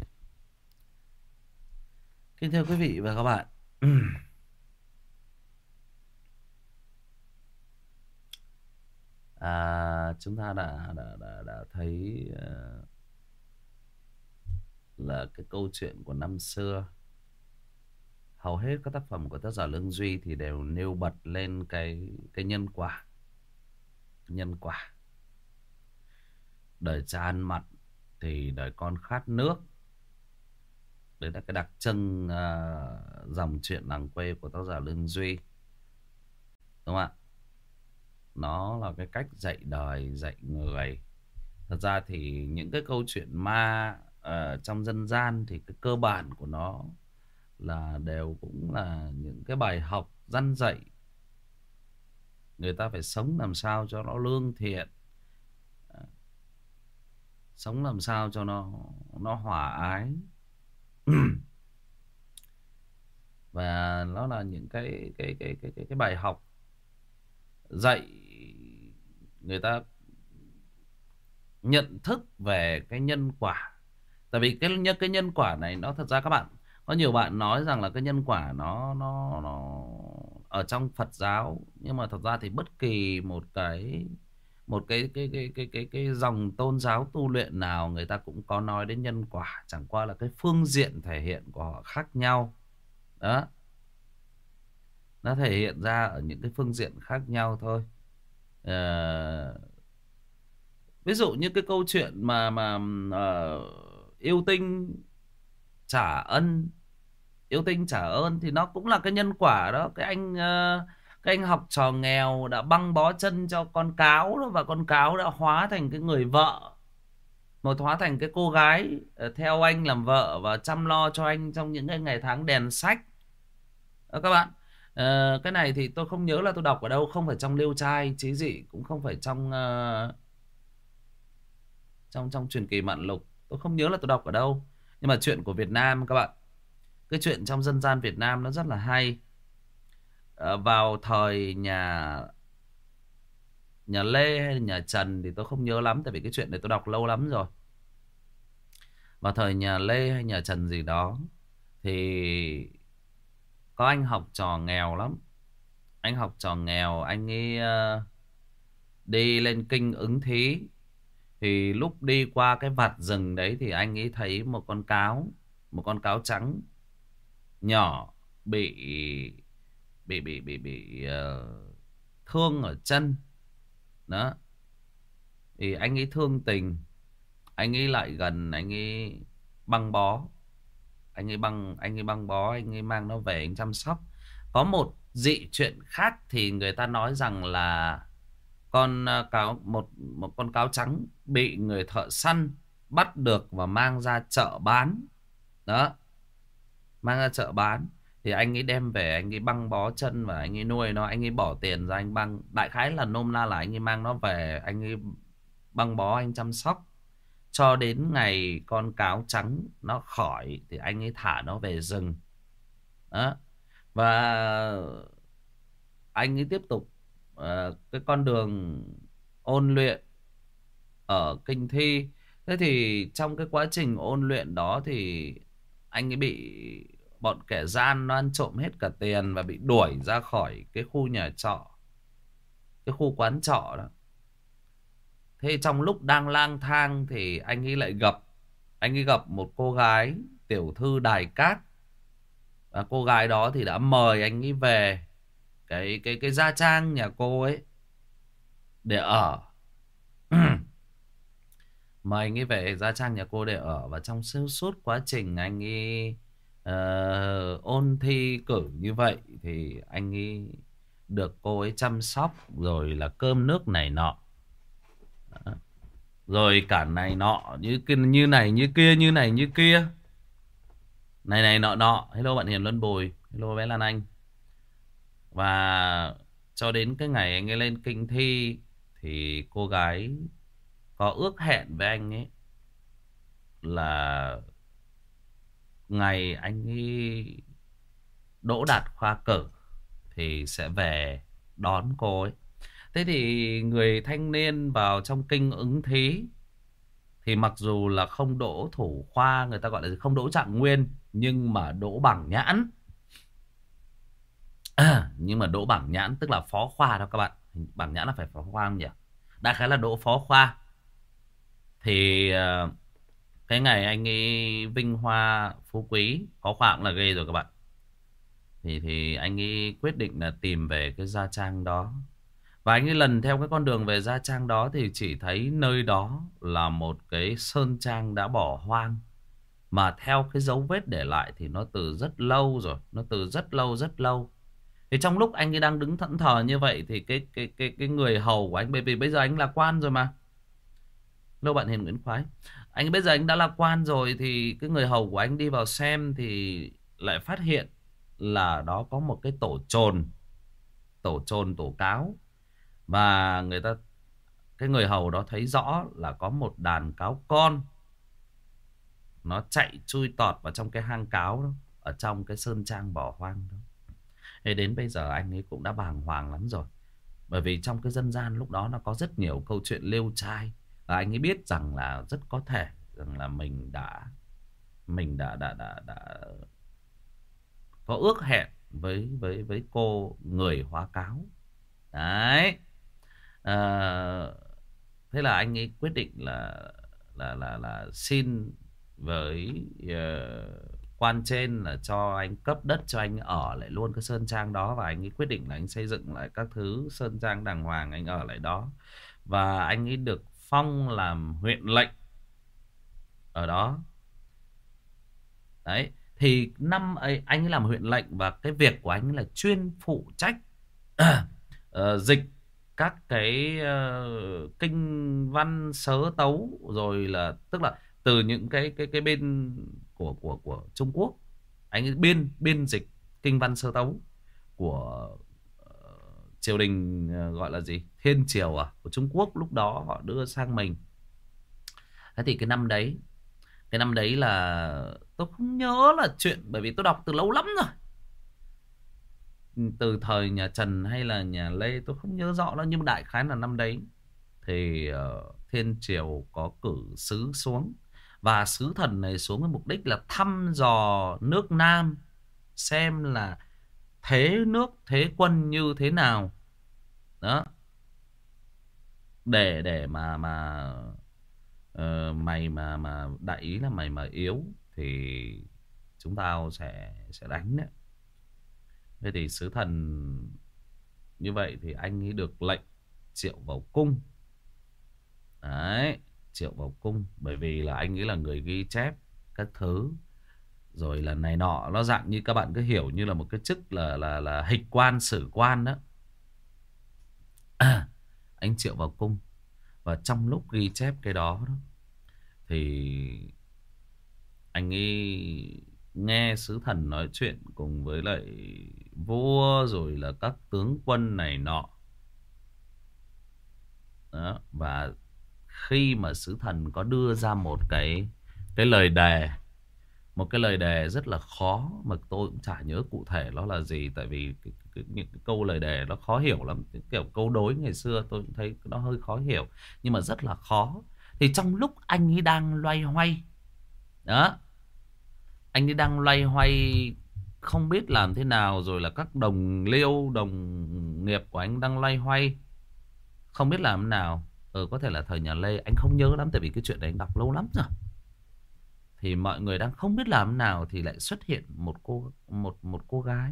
Kính thưa quý vị và các bạn, chúng ta đã thấy là cái câu chuyện của năm xưa. Hầu hết các tác phẩm của tác giả Lương Duy thì đều nêu bật lên cái nhân quả. Nhân quả. Đời cha ăn mặn thì đời con khát nước. Đấy là cái đặc trưng dòng truyện làng quê của tác giả Lương Duy, đúng không ạ? Nó là cái cách dạy đời, dạy người. Thật ra thì những cái câu chuyện ma trong dân gian thì cái cơ bản của nó là đều cũng là những cái bài học răn dạy. Người ta phải sống làm sao cho nó lương thiện, sống làm sao cho nó hòa ái. Và nó là những cái bài học dạy người ta nhận thức về cái nhân quả. Tại vì cái nhân quả này nó thật ra các bạn, có nhiều bạn nói rằng là cái nhân quả nó ở trong Phật giáo, nhưng mà thật ra thì bất kỳ một cái dòng tôn giáo tu luyện nào người ta cũng có nói đến nhân quả, chẳng qua là cái phương diện thể hiện của họ khác nhau. Đó, nó thể hiện ra ở những cái phương diện khác nhau thôi. Ví dụ như cái câu chuyện mà yêu tinh trả ân, yêu tinh trả ơn thì nó cũng là cái nhân quả đó. Cái anh học trò nghèo đã băng bó chân cho con cáo đó, và con cáo đã hóa thành cái người vợ, hóa thành cái cô gái theo anh làm vợ và chăm lo cho anh trong những cái ngày tháng đèn sách đó các bạn. Cái này thì tôi không nhớ là tôi đọc ở đâu, không phải trong Liêu Trai Chí Dị, cũng không phải trong trong truyền kỳ Mạn Lục, tôi không nhớ là tôi đọc ở đâu. Nhưng mà chuyện của Việt Nam các bạn, cái chuyện trong dân gian Việt Nam nó rất là hay. Vào thời nhà nhà Lê hay nhà Trần thì tôi không nhớ lắm, tại vì cái chuyện này tôi đọc lâu lắm rồi. Vào thời nhà Lê hay nhà Trần gì đó thì có anh học trò nghèo lắm. Anh học trò nghèo, anh ấy đi lên kinh ứng thí. Thì lúc đi qua cái vạt rừng đấy thì anh ấy thấy một con cáo trắng nhỏ bị thương ở chân. Đó. Thì anh ấy thương tình, anh ấy lại gần, anh ấy băng bó, anh ấy băng bó, anh ấy mang nó về anh chăm sóc. Có một dị chuyện khác thì người ta nói rằng là một con cáo trắng bị người thợ săn bắt được và mang ra chợ bán. Đó, mang ra chợ bán thì anh ấy đem về, anh ấy băng bó chân và anh ấy nuôi nó, anh ấy bỏ tiền ra anh băng, đại khái là nôm na là anh ấy mang nó về, anh ấy băng bó, anh chăm sóc cho đến ngày con cáo trắng nó khỏi thì anh ấy thả nó về rừng. Đó. Và anh ấy tiếp tục cái con đường ôn luyện ở kinh thi. Thế thì trong cái quá trình ôn luyện đó thì anh ấy bị bọn kẻ gian nó ăn trộm hết cả tiền và bị đuổi ra khỏi cái khu nhà trọ, cái khu quán trọ đó. Thế trong lúc đang lang thang thì anh ấy gặp một cô gái tiểu thư Đài Cát. Và cô gái đó thì đã mời anh ấy về cái gia trang nhà cô ấy để ở. Mời anh ấy về gia trang nhà cô để ở. Và trong suốt quá trình anh ấy ôn thi cử như vậy thì anh ấy được cô ấy chăm sóc, rồi là cơm nước này nọ. Đó. Rồi cả này nọ, như này như kia, như này như kia, này này nọ nọ. Hello bạn Hiền Luân Bùi, hello bé Lan Anh. Và cho đến cái ngày anh ấy lên kinh thi thì cô gái có ước hẹn với anh ấy là ngày anh ấy đỗ đạt khoa cử thì sẽ về đón cô ấy. Thế thì người thanh niên vào trong kinh ứng thí thì mặc dù là không đỗ thủ khoa, người ta gọi là không đỗ trạng nguyên, nhưng mà đỗ bằng nhãn. Nhưng mà đỗ bằng nhãn tức là phó khoa đó các bạn. Bằng nhãn là phải phó khoa không nhỉ? Đại khái là đỗ phó khoa. Thì cái ngày anh ấy vinh hoa phú quý, có khoa cũng là ghê rồi các bạn. Thì anh ấy quyết định là tìm về cái gia trang đó. Và anh ấy lần theo cái con đường về gia trang đó thì chỉ thấy nơi đó là một cái sơn trang đã bỏ hoang. Mà theo cái dấu vết để lại thì nó từ rất lâu rồi, nó từ rất lâu rất lâu. Thì trong lúc anh ấy đang đứng thẫn thờ như vậy thì cái người hầu của anh, bởi vì bây giờ anh là quan rồi mà. Lâu bạn Hiền Nguyễn Khoái, anh bây giờ anh đã là quan rồi thì cái người hầu của anh đi vào xem thì lại phát hiện là đó có một cái tổ cáo. Và cái người hầu đó thấy rõ là có một đàn cáo con nó chạy chui tọt vào trong cái hang cáo đó, ở trong cái sơn trang bỏ hoang đó. Thế đến bây giờ anh ấy cũng đã bàng hoàng lắm rồi. Bởi vì trong cái dân gian lúc đó nó có rất nhiều câu chuyện lêu trai. Và anh ấy biết rằng là rất có thể rằng là mình đã có ước hẹn với cô người hóa cáo. Đấy. Thế là anh ấy quyết định là xin với quan trên là cho anh cấp đất cho anh ở lại luôn cái sơn trang đó. Và anh ấy quyết định là anh xây dựng lại các thứ sơn trang đàng hoàng, anh ở lại đó. Và anh ấy được phong làm huyện lệnh ở đó. Đấy. Thì năm ấy anh ấy làm huyện lệnh và cái việc của anh ấy là chuyên phụ trách dịch các cái kinh văn sớ tấu, rồi là tức là từ những cái bên của Trung Quốc, anh ấy biên dịch kinh văn sớ tấu của triều đình, gọi là gì, thiên triều của Trung Quốc lúc đó họ đưa sang mình. Thế thì cái năm đấy là tôi không nhớ là chuyện, bởi vì tôi đọc từ lâu lắm rồi, từ thời nhà Trần hay là nhà Lê tôi không nhớ rõ đâu, nhưng đại khái là năm đấy thì thiên triều có cử sứ xuống, và sứ thần này xuống với mục đích là thăm dò nước Nam, xem là thế nước thế quân như thế nào đó, để mày mà đại ý là mày mà yếu thì chúng tao sẽ đánh đấy. Thế thì sứ thần như vậy thì anh ấy được lệnh triệu vào cung. Đấy, triệu vào cung bởi vì là anh ấy là người ghi chép các thứ, rồi là này nọ, nó dạng như các bạn cứ hiểu như là một cái chức là hịch quan sử quan đó. Anh triệu vào cung, và trong lúc ghi chép cái đó thì anh ấy nghe sứ thần nói chuyện cùng với lại vua rồi là các tướng quân này nọ đó. Và khi mà sứ thần có đưa ra một cái lời đề, một cái lời đề rất là khó, mà tôi cũng chả nhớ cụ thể nó là gì, tại vì những cái câu lời đề nó khó hiểu lắm, cái kiểu câu đối ngày xưa tôi cũng thấy nó hơi khó hiểu, nhưng mà rất là khó. Thì trong lúc anh ấy đang loay hoay đó, anh ấy đang loay hoay không biết làm thế nào, rồi là các đồng liêu đồng nghiệp của anh đang loay hoay không biết làm thế nào, có thể là thời nhà Lê, anh không nhớ lắm tại vì cái chuyện đấy anh đọc lâu lắm rồi. Thì mọi người đang không biết làm thế nào thì lại xuất hiện một cô gái.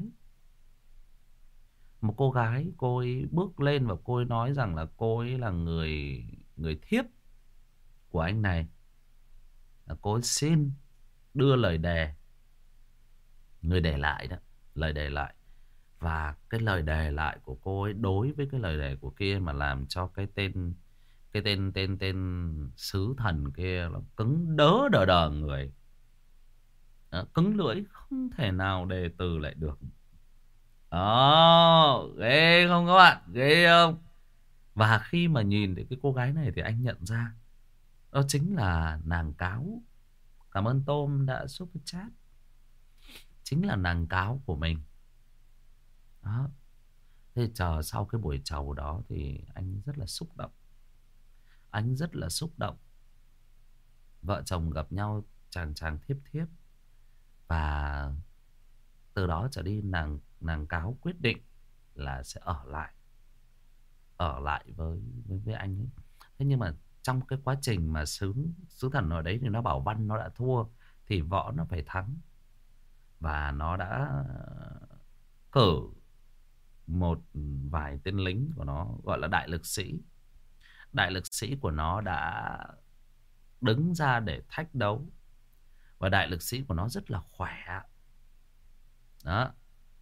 Một cô gái, cô ấy bước lên và cô ấy nói rằng là cô ấy là người người thiếp của anh này. Cô ấy xin đưa lời đề, người để lại đó, lời đề lại. Và cái lời đề lại của cô ấy đối với cái lời đề của kia mà làm cho cái tên sứ thần kia nó cứng đớ đờ đờ người. Đó, cứng lưỡi không thể nào đề từ lại được. Đó, ghê không các bạn, ghê không? Và khi mà nhìn thấy cái cô gái này thì anh nhận ra đó chính là nàng Cáo. Cảm ơn Tôm đã super chat. Chính là nàng Cáo của mình. Đó. Thế sau cái buổi chầu đó thì anh rất là xúc động. Anh rất là xúc động. Vợ chồng gặp nhau chàng chàng thiếp thiếp. Và từ đó trở đi nàng Cáo quyết định là sẽ ở lại. Ở lại với anh ấy. Thế nhưng mà trong cái quá trình mà sứ thần ở đấy thì nó bảo văn nó đã thua thì võ nó phải thắng. Và nó đã cử một vài tên lính của nó gọi là đại lực sĩ. Đại lực sĩ của nó đã đứng ra để thách đấu. Và đại lực sĩ của nó rất là khỏe. Đó.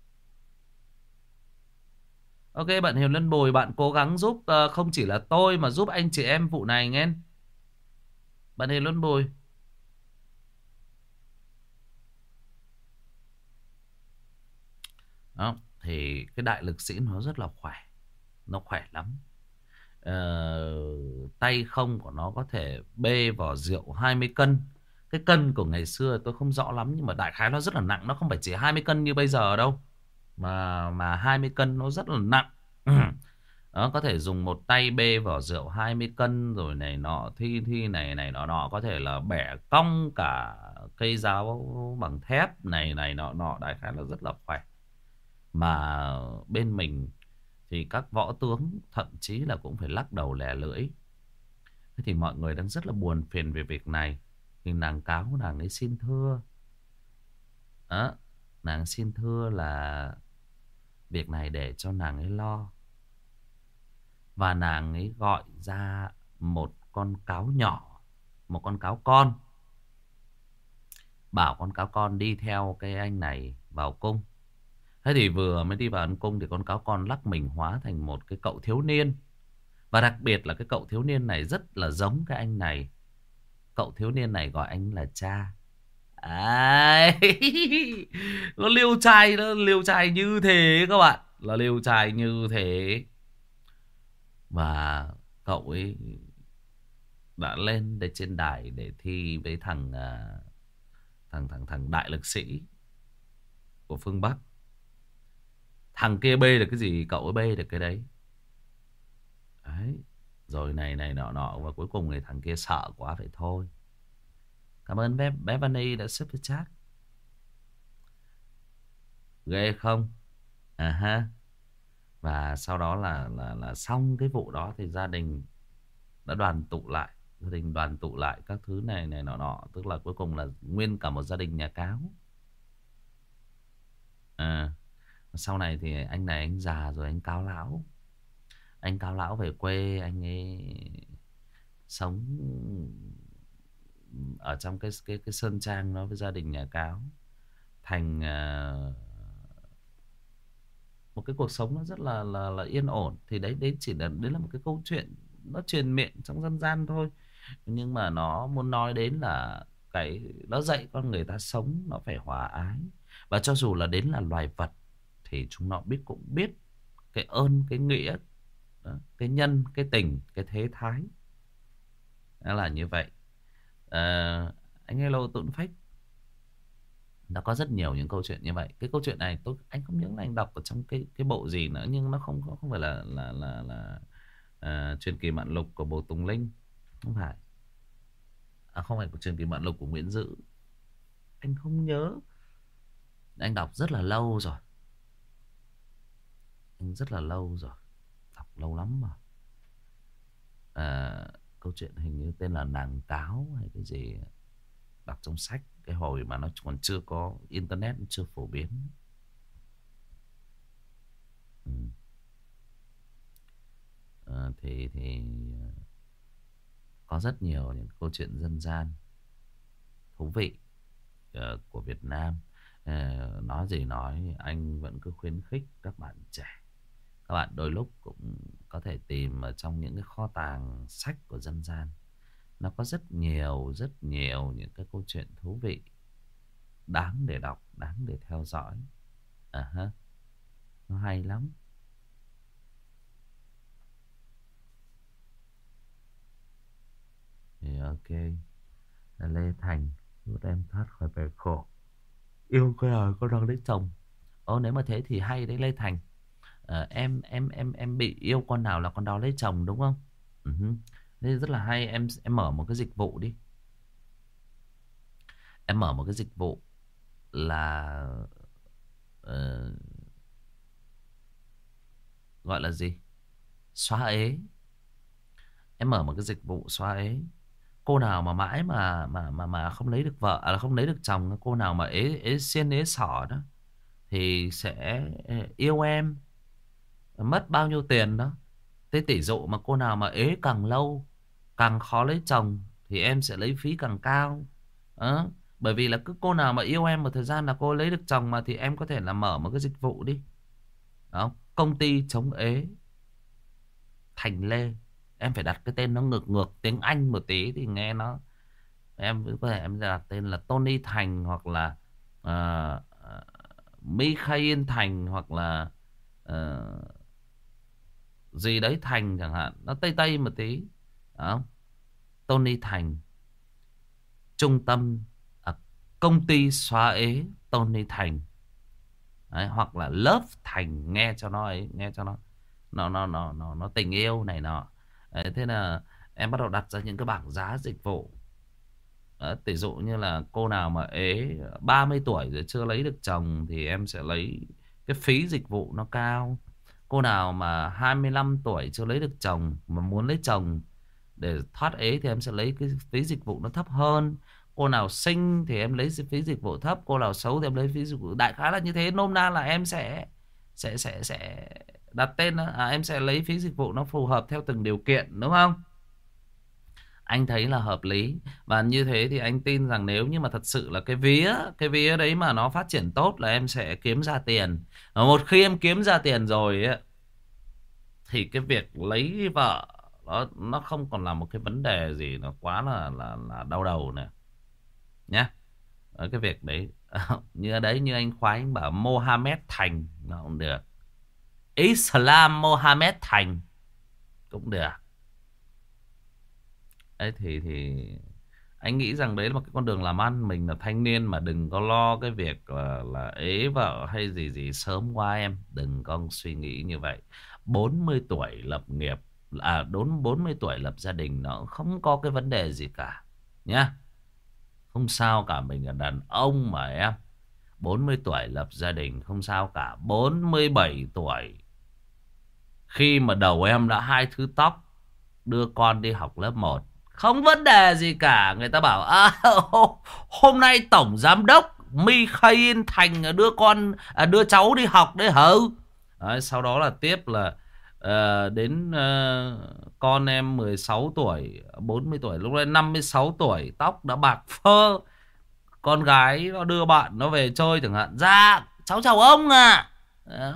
Ok, bạn Hiền Lân Bồi, bạn cố gắng giúp không chỉ là tôi mà giúp anh chị em vụ này nghe. Bạn Hiền Lân Bồi. Đó. Thì cái đại lực sĩ nó rất là khỏe. Nó khỏe lắm. Tay không của nó có thể bê vỏ rượu 20 cân. Cái cân của ngày xưa tôi không rõ lắm, nhưng mà đại khái nó rất là nặng. Nó không phải chỉ 20 cân như bây giờ đâu, mà 20 cân nó rất là nặng. Đó, có thể dùng một tay bê vỏ rượu 20 cân rồi này nọ, thi này nọ, có thể là bẻ cong cả cây giáo bằng thép này nọ, đại khái là rất là khỏe. Mà bên mình thì các võ tướng thậm chí là cũng phải lắc đầu lẻ lưỡi. Thế thì mọi người đang rất là buồn phiền về việc này. Thì nàng Cáo, nàng ấy xin thưa. Đó, nàng xin thưa là việc này để cho nàng ấy lo. Và nàng ấy gọi ra một con cáo nhỏ, một con cáo con. Bảo con cáo con đi theo cái anh này vào cung. Thế thì vừa mới đi vào ăn cung thì con cáo con lắc mình hóa thành một cái cậu thiếu niên. Và đặc biệt là cái cậu thiếu niên này rất là giống cái anh này. Cậu thiếu niên này gọi anh là cha. Đấy. Nó liêu trai như thế các bạn, là liêu trai như thế. Và cậu ấy đã lên để trên đài để thi với thằng đại lực sĩ của phương Bắc. Thằng kia bê được cái gì cậu ấy bê được cái đấy. Đấy. Rồi này này nọ nọ, và cuối cùng thì thằng kia sợ quá phải thôi. Cảm ơn bé Vani đã super chat. Ghê không? À ha. Và sau đó là xong cái vụ đó thì gia đình đã đoàn tụ lại. Gia đình đoàn tụ lại các thứ này này nọ nọ. Tức là cuối cùng là nguyên cả một gia đình nhà cáo. À, sau này thì anh này anh già rồi, anh cáo lão. Anh cáo lão về quê, anh ấy sống ở trong cái sơn trang đó với gia đình nhà cáo. Thành một cái cuộc sống nó rất là yên ổn. Thì đấy chỉ là đấy là một cái câu chuyện nó truyền miệng trong dân gian thôi, nhưng mà nó muốn nói đến là cái nó dạy con người ta sống nó phải hòa ái. Và cho dù là đến là loài vật thì chúng nó cũng biết cái ơn cái nghĩa đó, cái nhân cái tình cái thế thái. Đó là như vậy. Anh hello Tụn Phách. Nó có rất nhiều những câu chuyện như vậy. Cái câu chuyện này anh không nhớ là anh đọc ở trong cái bộ gì nữa, nhưng nó không phải là truyền kỳ mạn lục của Bồ Tùng Linh, không phải. Không phải của truyền kỳ mạn lục của Nguyễn Dữ, anh không nhớ. Anh đọc rất là lâu rồi, đọc lâu lắm mà. Câu chuyện hình như tên là Nàng Cáo hay cái gì, đọc trong sách cái hồi mà nó còn chưa có internet, chưa phổ biến. Thì có rất nhiều những câu chuyện dân gian thú vị của Việt Nam. Nói gì nói, anh vẫn cứ khuyến khích các bạn trẻ, các bạn đôi lúc cũng có thể tìm ở trong những cái kho tàng sách của dân gian. Nó có rất nhiều những cái câu chuyện thú vị, đáng để đọc, đáng để theo dõi. Nó hay lắm. Thì ok. Lê Thành giúp em thoát khỏi bể khổ. Yêu cái nào con đang lấy chồng. Nếu mà thế thì hay đấy Lê Thành. Em bị yêu con nào là con đó lấy chồng đúng không? Thế rất là hay. Em mở một cái dịch vụ đi. Em mở một cái dịch vụ là gọi là gì? Xóa ế. Em mở một cái dịch vụ xóa ế. Cô nào mà mãi mà không lấy được vợ, không lấy được chồng, cô nào mà ế xiên ế sỏ đó thì sẽ yêu em, mất bao nhiêu tiền đó. Thế tỷ dụ mà cô nào mà ế càng lâu, càng khó lấy chồng thì em sẽ lấy phí càng cao. Bởi vì là cứ cô nào mà yêu em một thời gian là cô lấy được chồng mà, thì em có thể là mở một cái dịch vụ đi. Đó, công ty chống ế Thành Lê. Em phải đặt cái tên nó ngược ngược tiếng Anh một tí thì nghe nó. Em có thể em đặt tên là Tony Thành, hoặc là Mikhail Thành, hoặc là gì đấy Thành chẳng hạn, nó tây tây một tí. Đó. Tony Thành. Trung tâm công ty xóa ế Tony Thành. Đấy, hoặc là Love Thành, nghe cho nó ấy, nghe cho nó tình yêu này nọ. Đấy, thế là em bắt đầu đặt ra những cái bảng giá dịch vụ. Đấy, tỷ dụ như là cô nào mà ế 30 tuổi rồi chưa lấy được chồng thì em sẽ lấy cái phí dịch vụ nó cao. Cô nào mà 25 tuổi chưa lấy được chồng mà muốn lấy chồng để thoát ế thì em sẽ lấy cái phí dịch vụ nó thấp hơn. Cô nào xinh thì em lấy phí dịch vụ thấp, cô nào xấu thì em lấy phí dịch vụ. Đại khái là như thế. Nôm na là em sẽ đặt tên em sẽ lấy phí dịch vụ nó phù hợp theo từng điều kiện, đúng không? Anh thấy là hợp lý. Và như thế thì anh tin rằng nếu như mà thật sự là cái vía đấy mà nó phát triển tốt là em sẽ kiếm ra tiền. Và một khi em kiếm ra tiền rồi ấy, thì cái việc lấy vợ nó không còn là một cái vấn đề gì nó quá là đau đầu nữa nhé. cái việc đấy. Như đấy, như anh Khoái anh bảo Mohammed Thành nó cũng được. Islam Mohammed Thành cũng được. Đấy thì anh nghĩ rằng đấy là một cái con đường làm ăn. Mình là thanh niên mà đừng có lo cái việc là ế vợ hay gì gì sớm quá em. Đừng có suy nghĩ như vậy. 40 tuổi lập nghiệp, đốn 40 tuổi lập gia đình nó không có cái vấn đề gì cả nhá. Không sao cả, mình là đàn ông mà em. 40 tuổi lập gia đình không sao cả. 47 tuổi khi mà đầu em đã 2 thứ tóc, đưa con đi học lớp 1, không vấn đề gì cả. Người ta bảo hôm nay tổng giám đốc Mikhail Thành đưa cháu đi học đấy hả. Đấy, sau đó là tiếp là đến con em 16 tuổi, 40 tuổi, lúc đấy 56 tuổi, tóc đã bạc phơ. Con gái nó đưa bạn nó về chơi chẳng hạn. Dạ cháu chào ông ạ. Đó.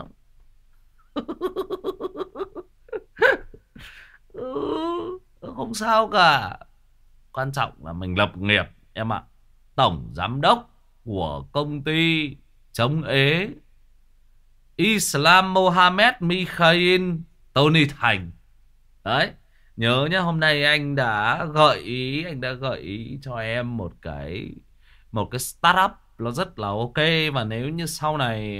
Không sao cả. Quan trọng là mình lập nghiệp em ạ. Tổng giám đốc của công ty chống ế Islam Mohammed Mikhail Tony Thành. Đấy. Nhớ nhá, hôm nay anh đã gợi ý cho em một cái startup nó rất là ok. Và nếu như sau này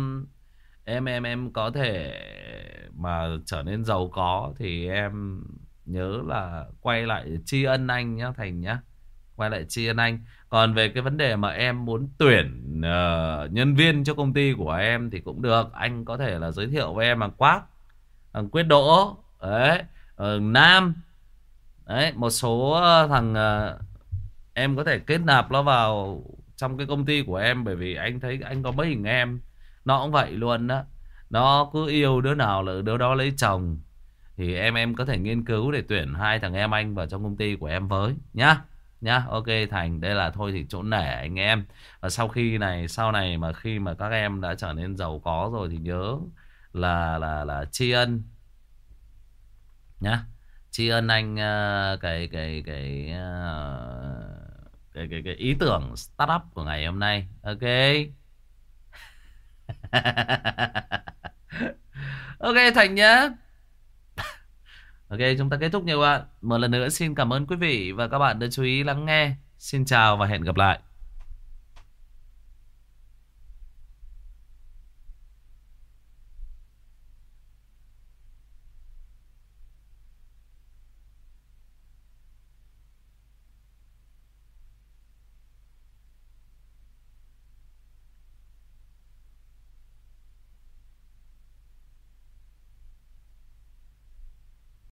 em có thể mà trở nên giàu có thì em nhớ là quay lại tri ân anh nhá Thành nhá. Quay lại tri ân anh. Còn về cái vấn đề mà em muốn tuyển nhân viên cho công ty của em thì cũng được. Anh có thể là giới thiệu với em bằng Quác, bằng Quyết Đỗ đấy, Nam đấy, một số thằng em có thể kết nạp nó vào trong cái công ty của em. Bởi vì anh thấy anh có mấy hình em nó cũng vậy luôn đó. Nó cứ yêu đứa nào là đứa đó lấy chồng. Thì em có thể nghiên cứu để tuyển 2 thằng em anh vào trong công ty của em với nhá. Nhá, ok Thành, đây là thôi thì chỗ nể anh em. Và sau này mà khi mà các em đã trở nên giàu có rồi thì nhớ là tri ân nhá. Tri ân anh cái ý tưởng startup của ngày hôm nay. Ok. Ok Thành nhá. Ok, chúng ta kết thúc nhiều bạn. Một lần nữa xin cảm ơn quý vị và các bạn đã chú ý lắng nghe. Xin chào và hẹn gặp lại.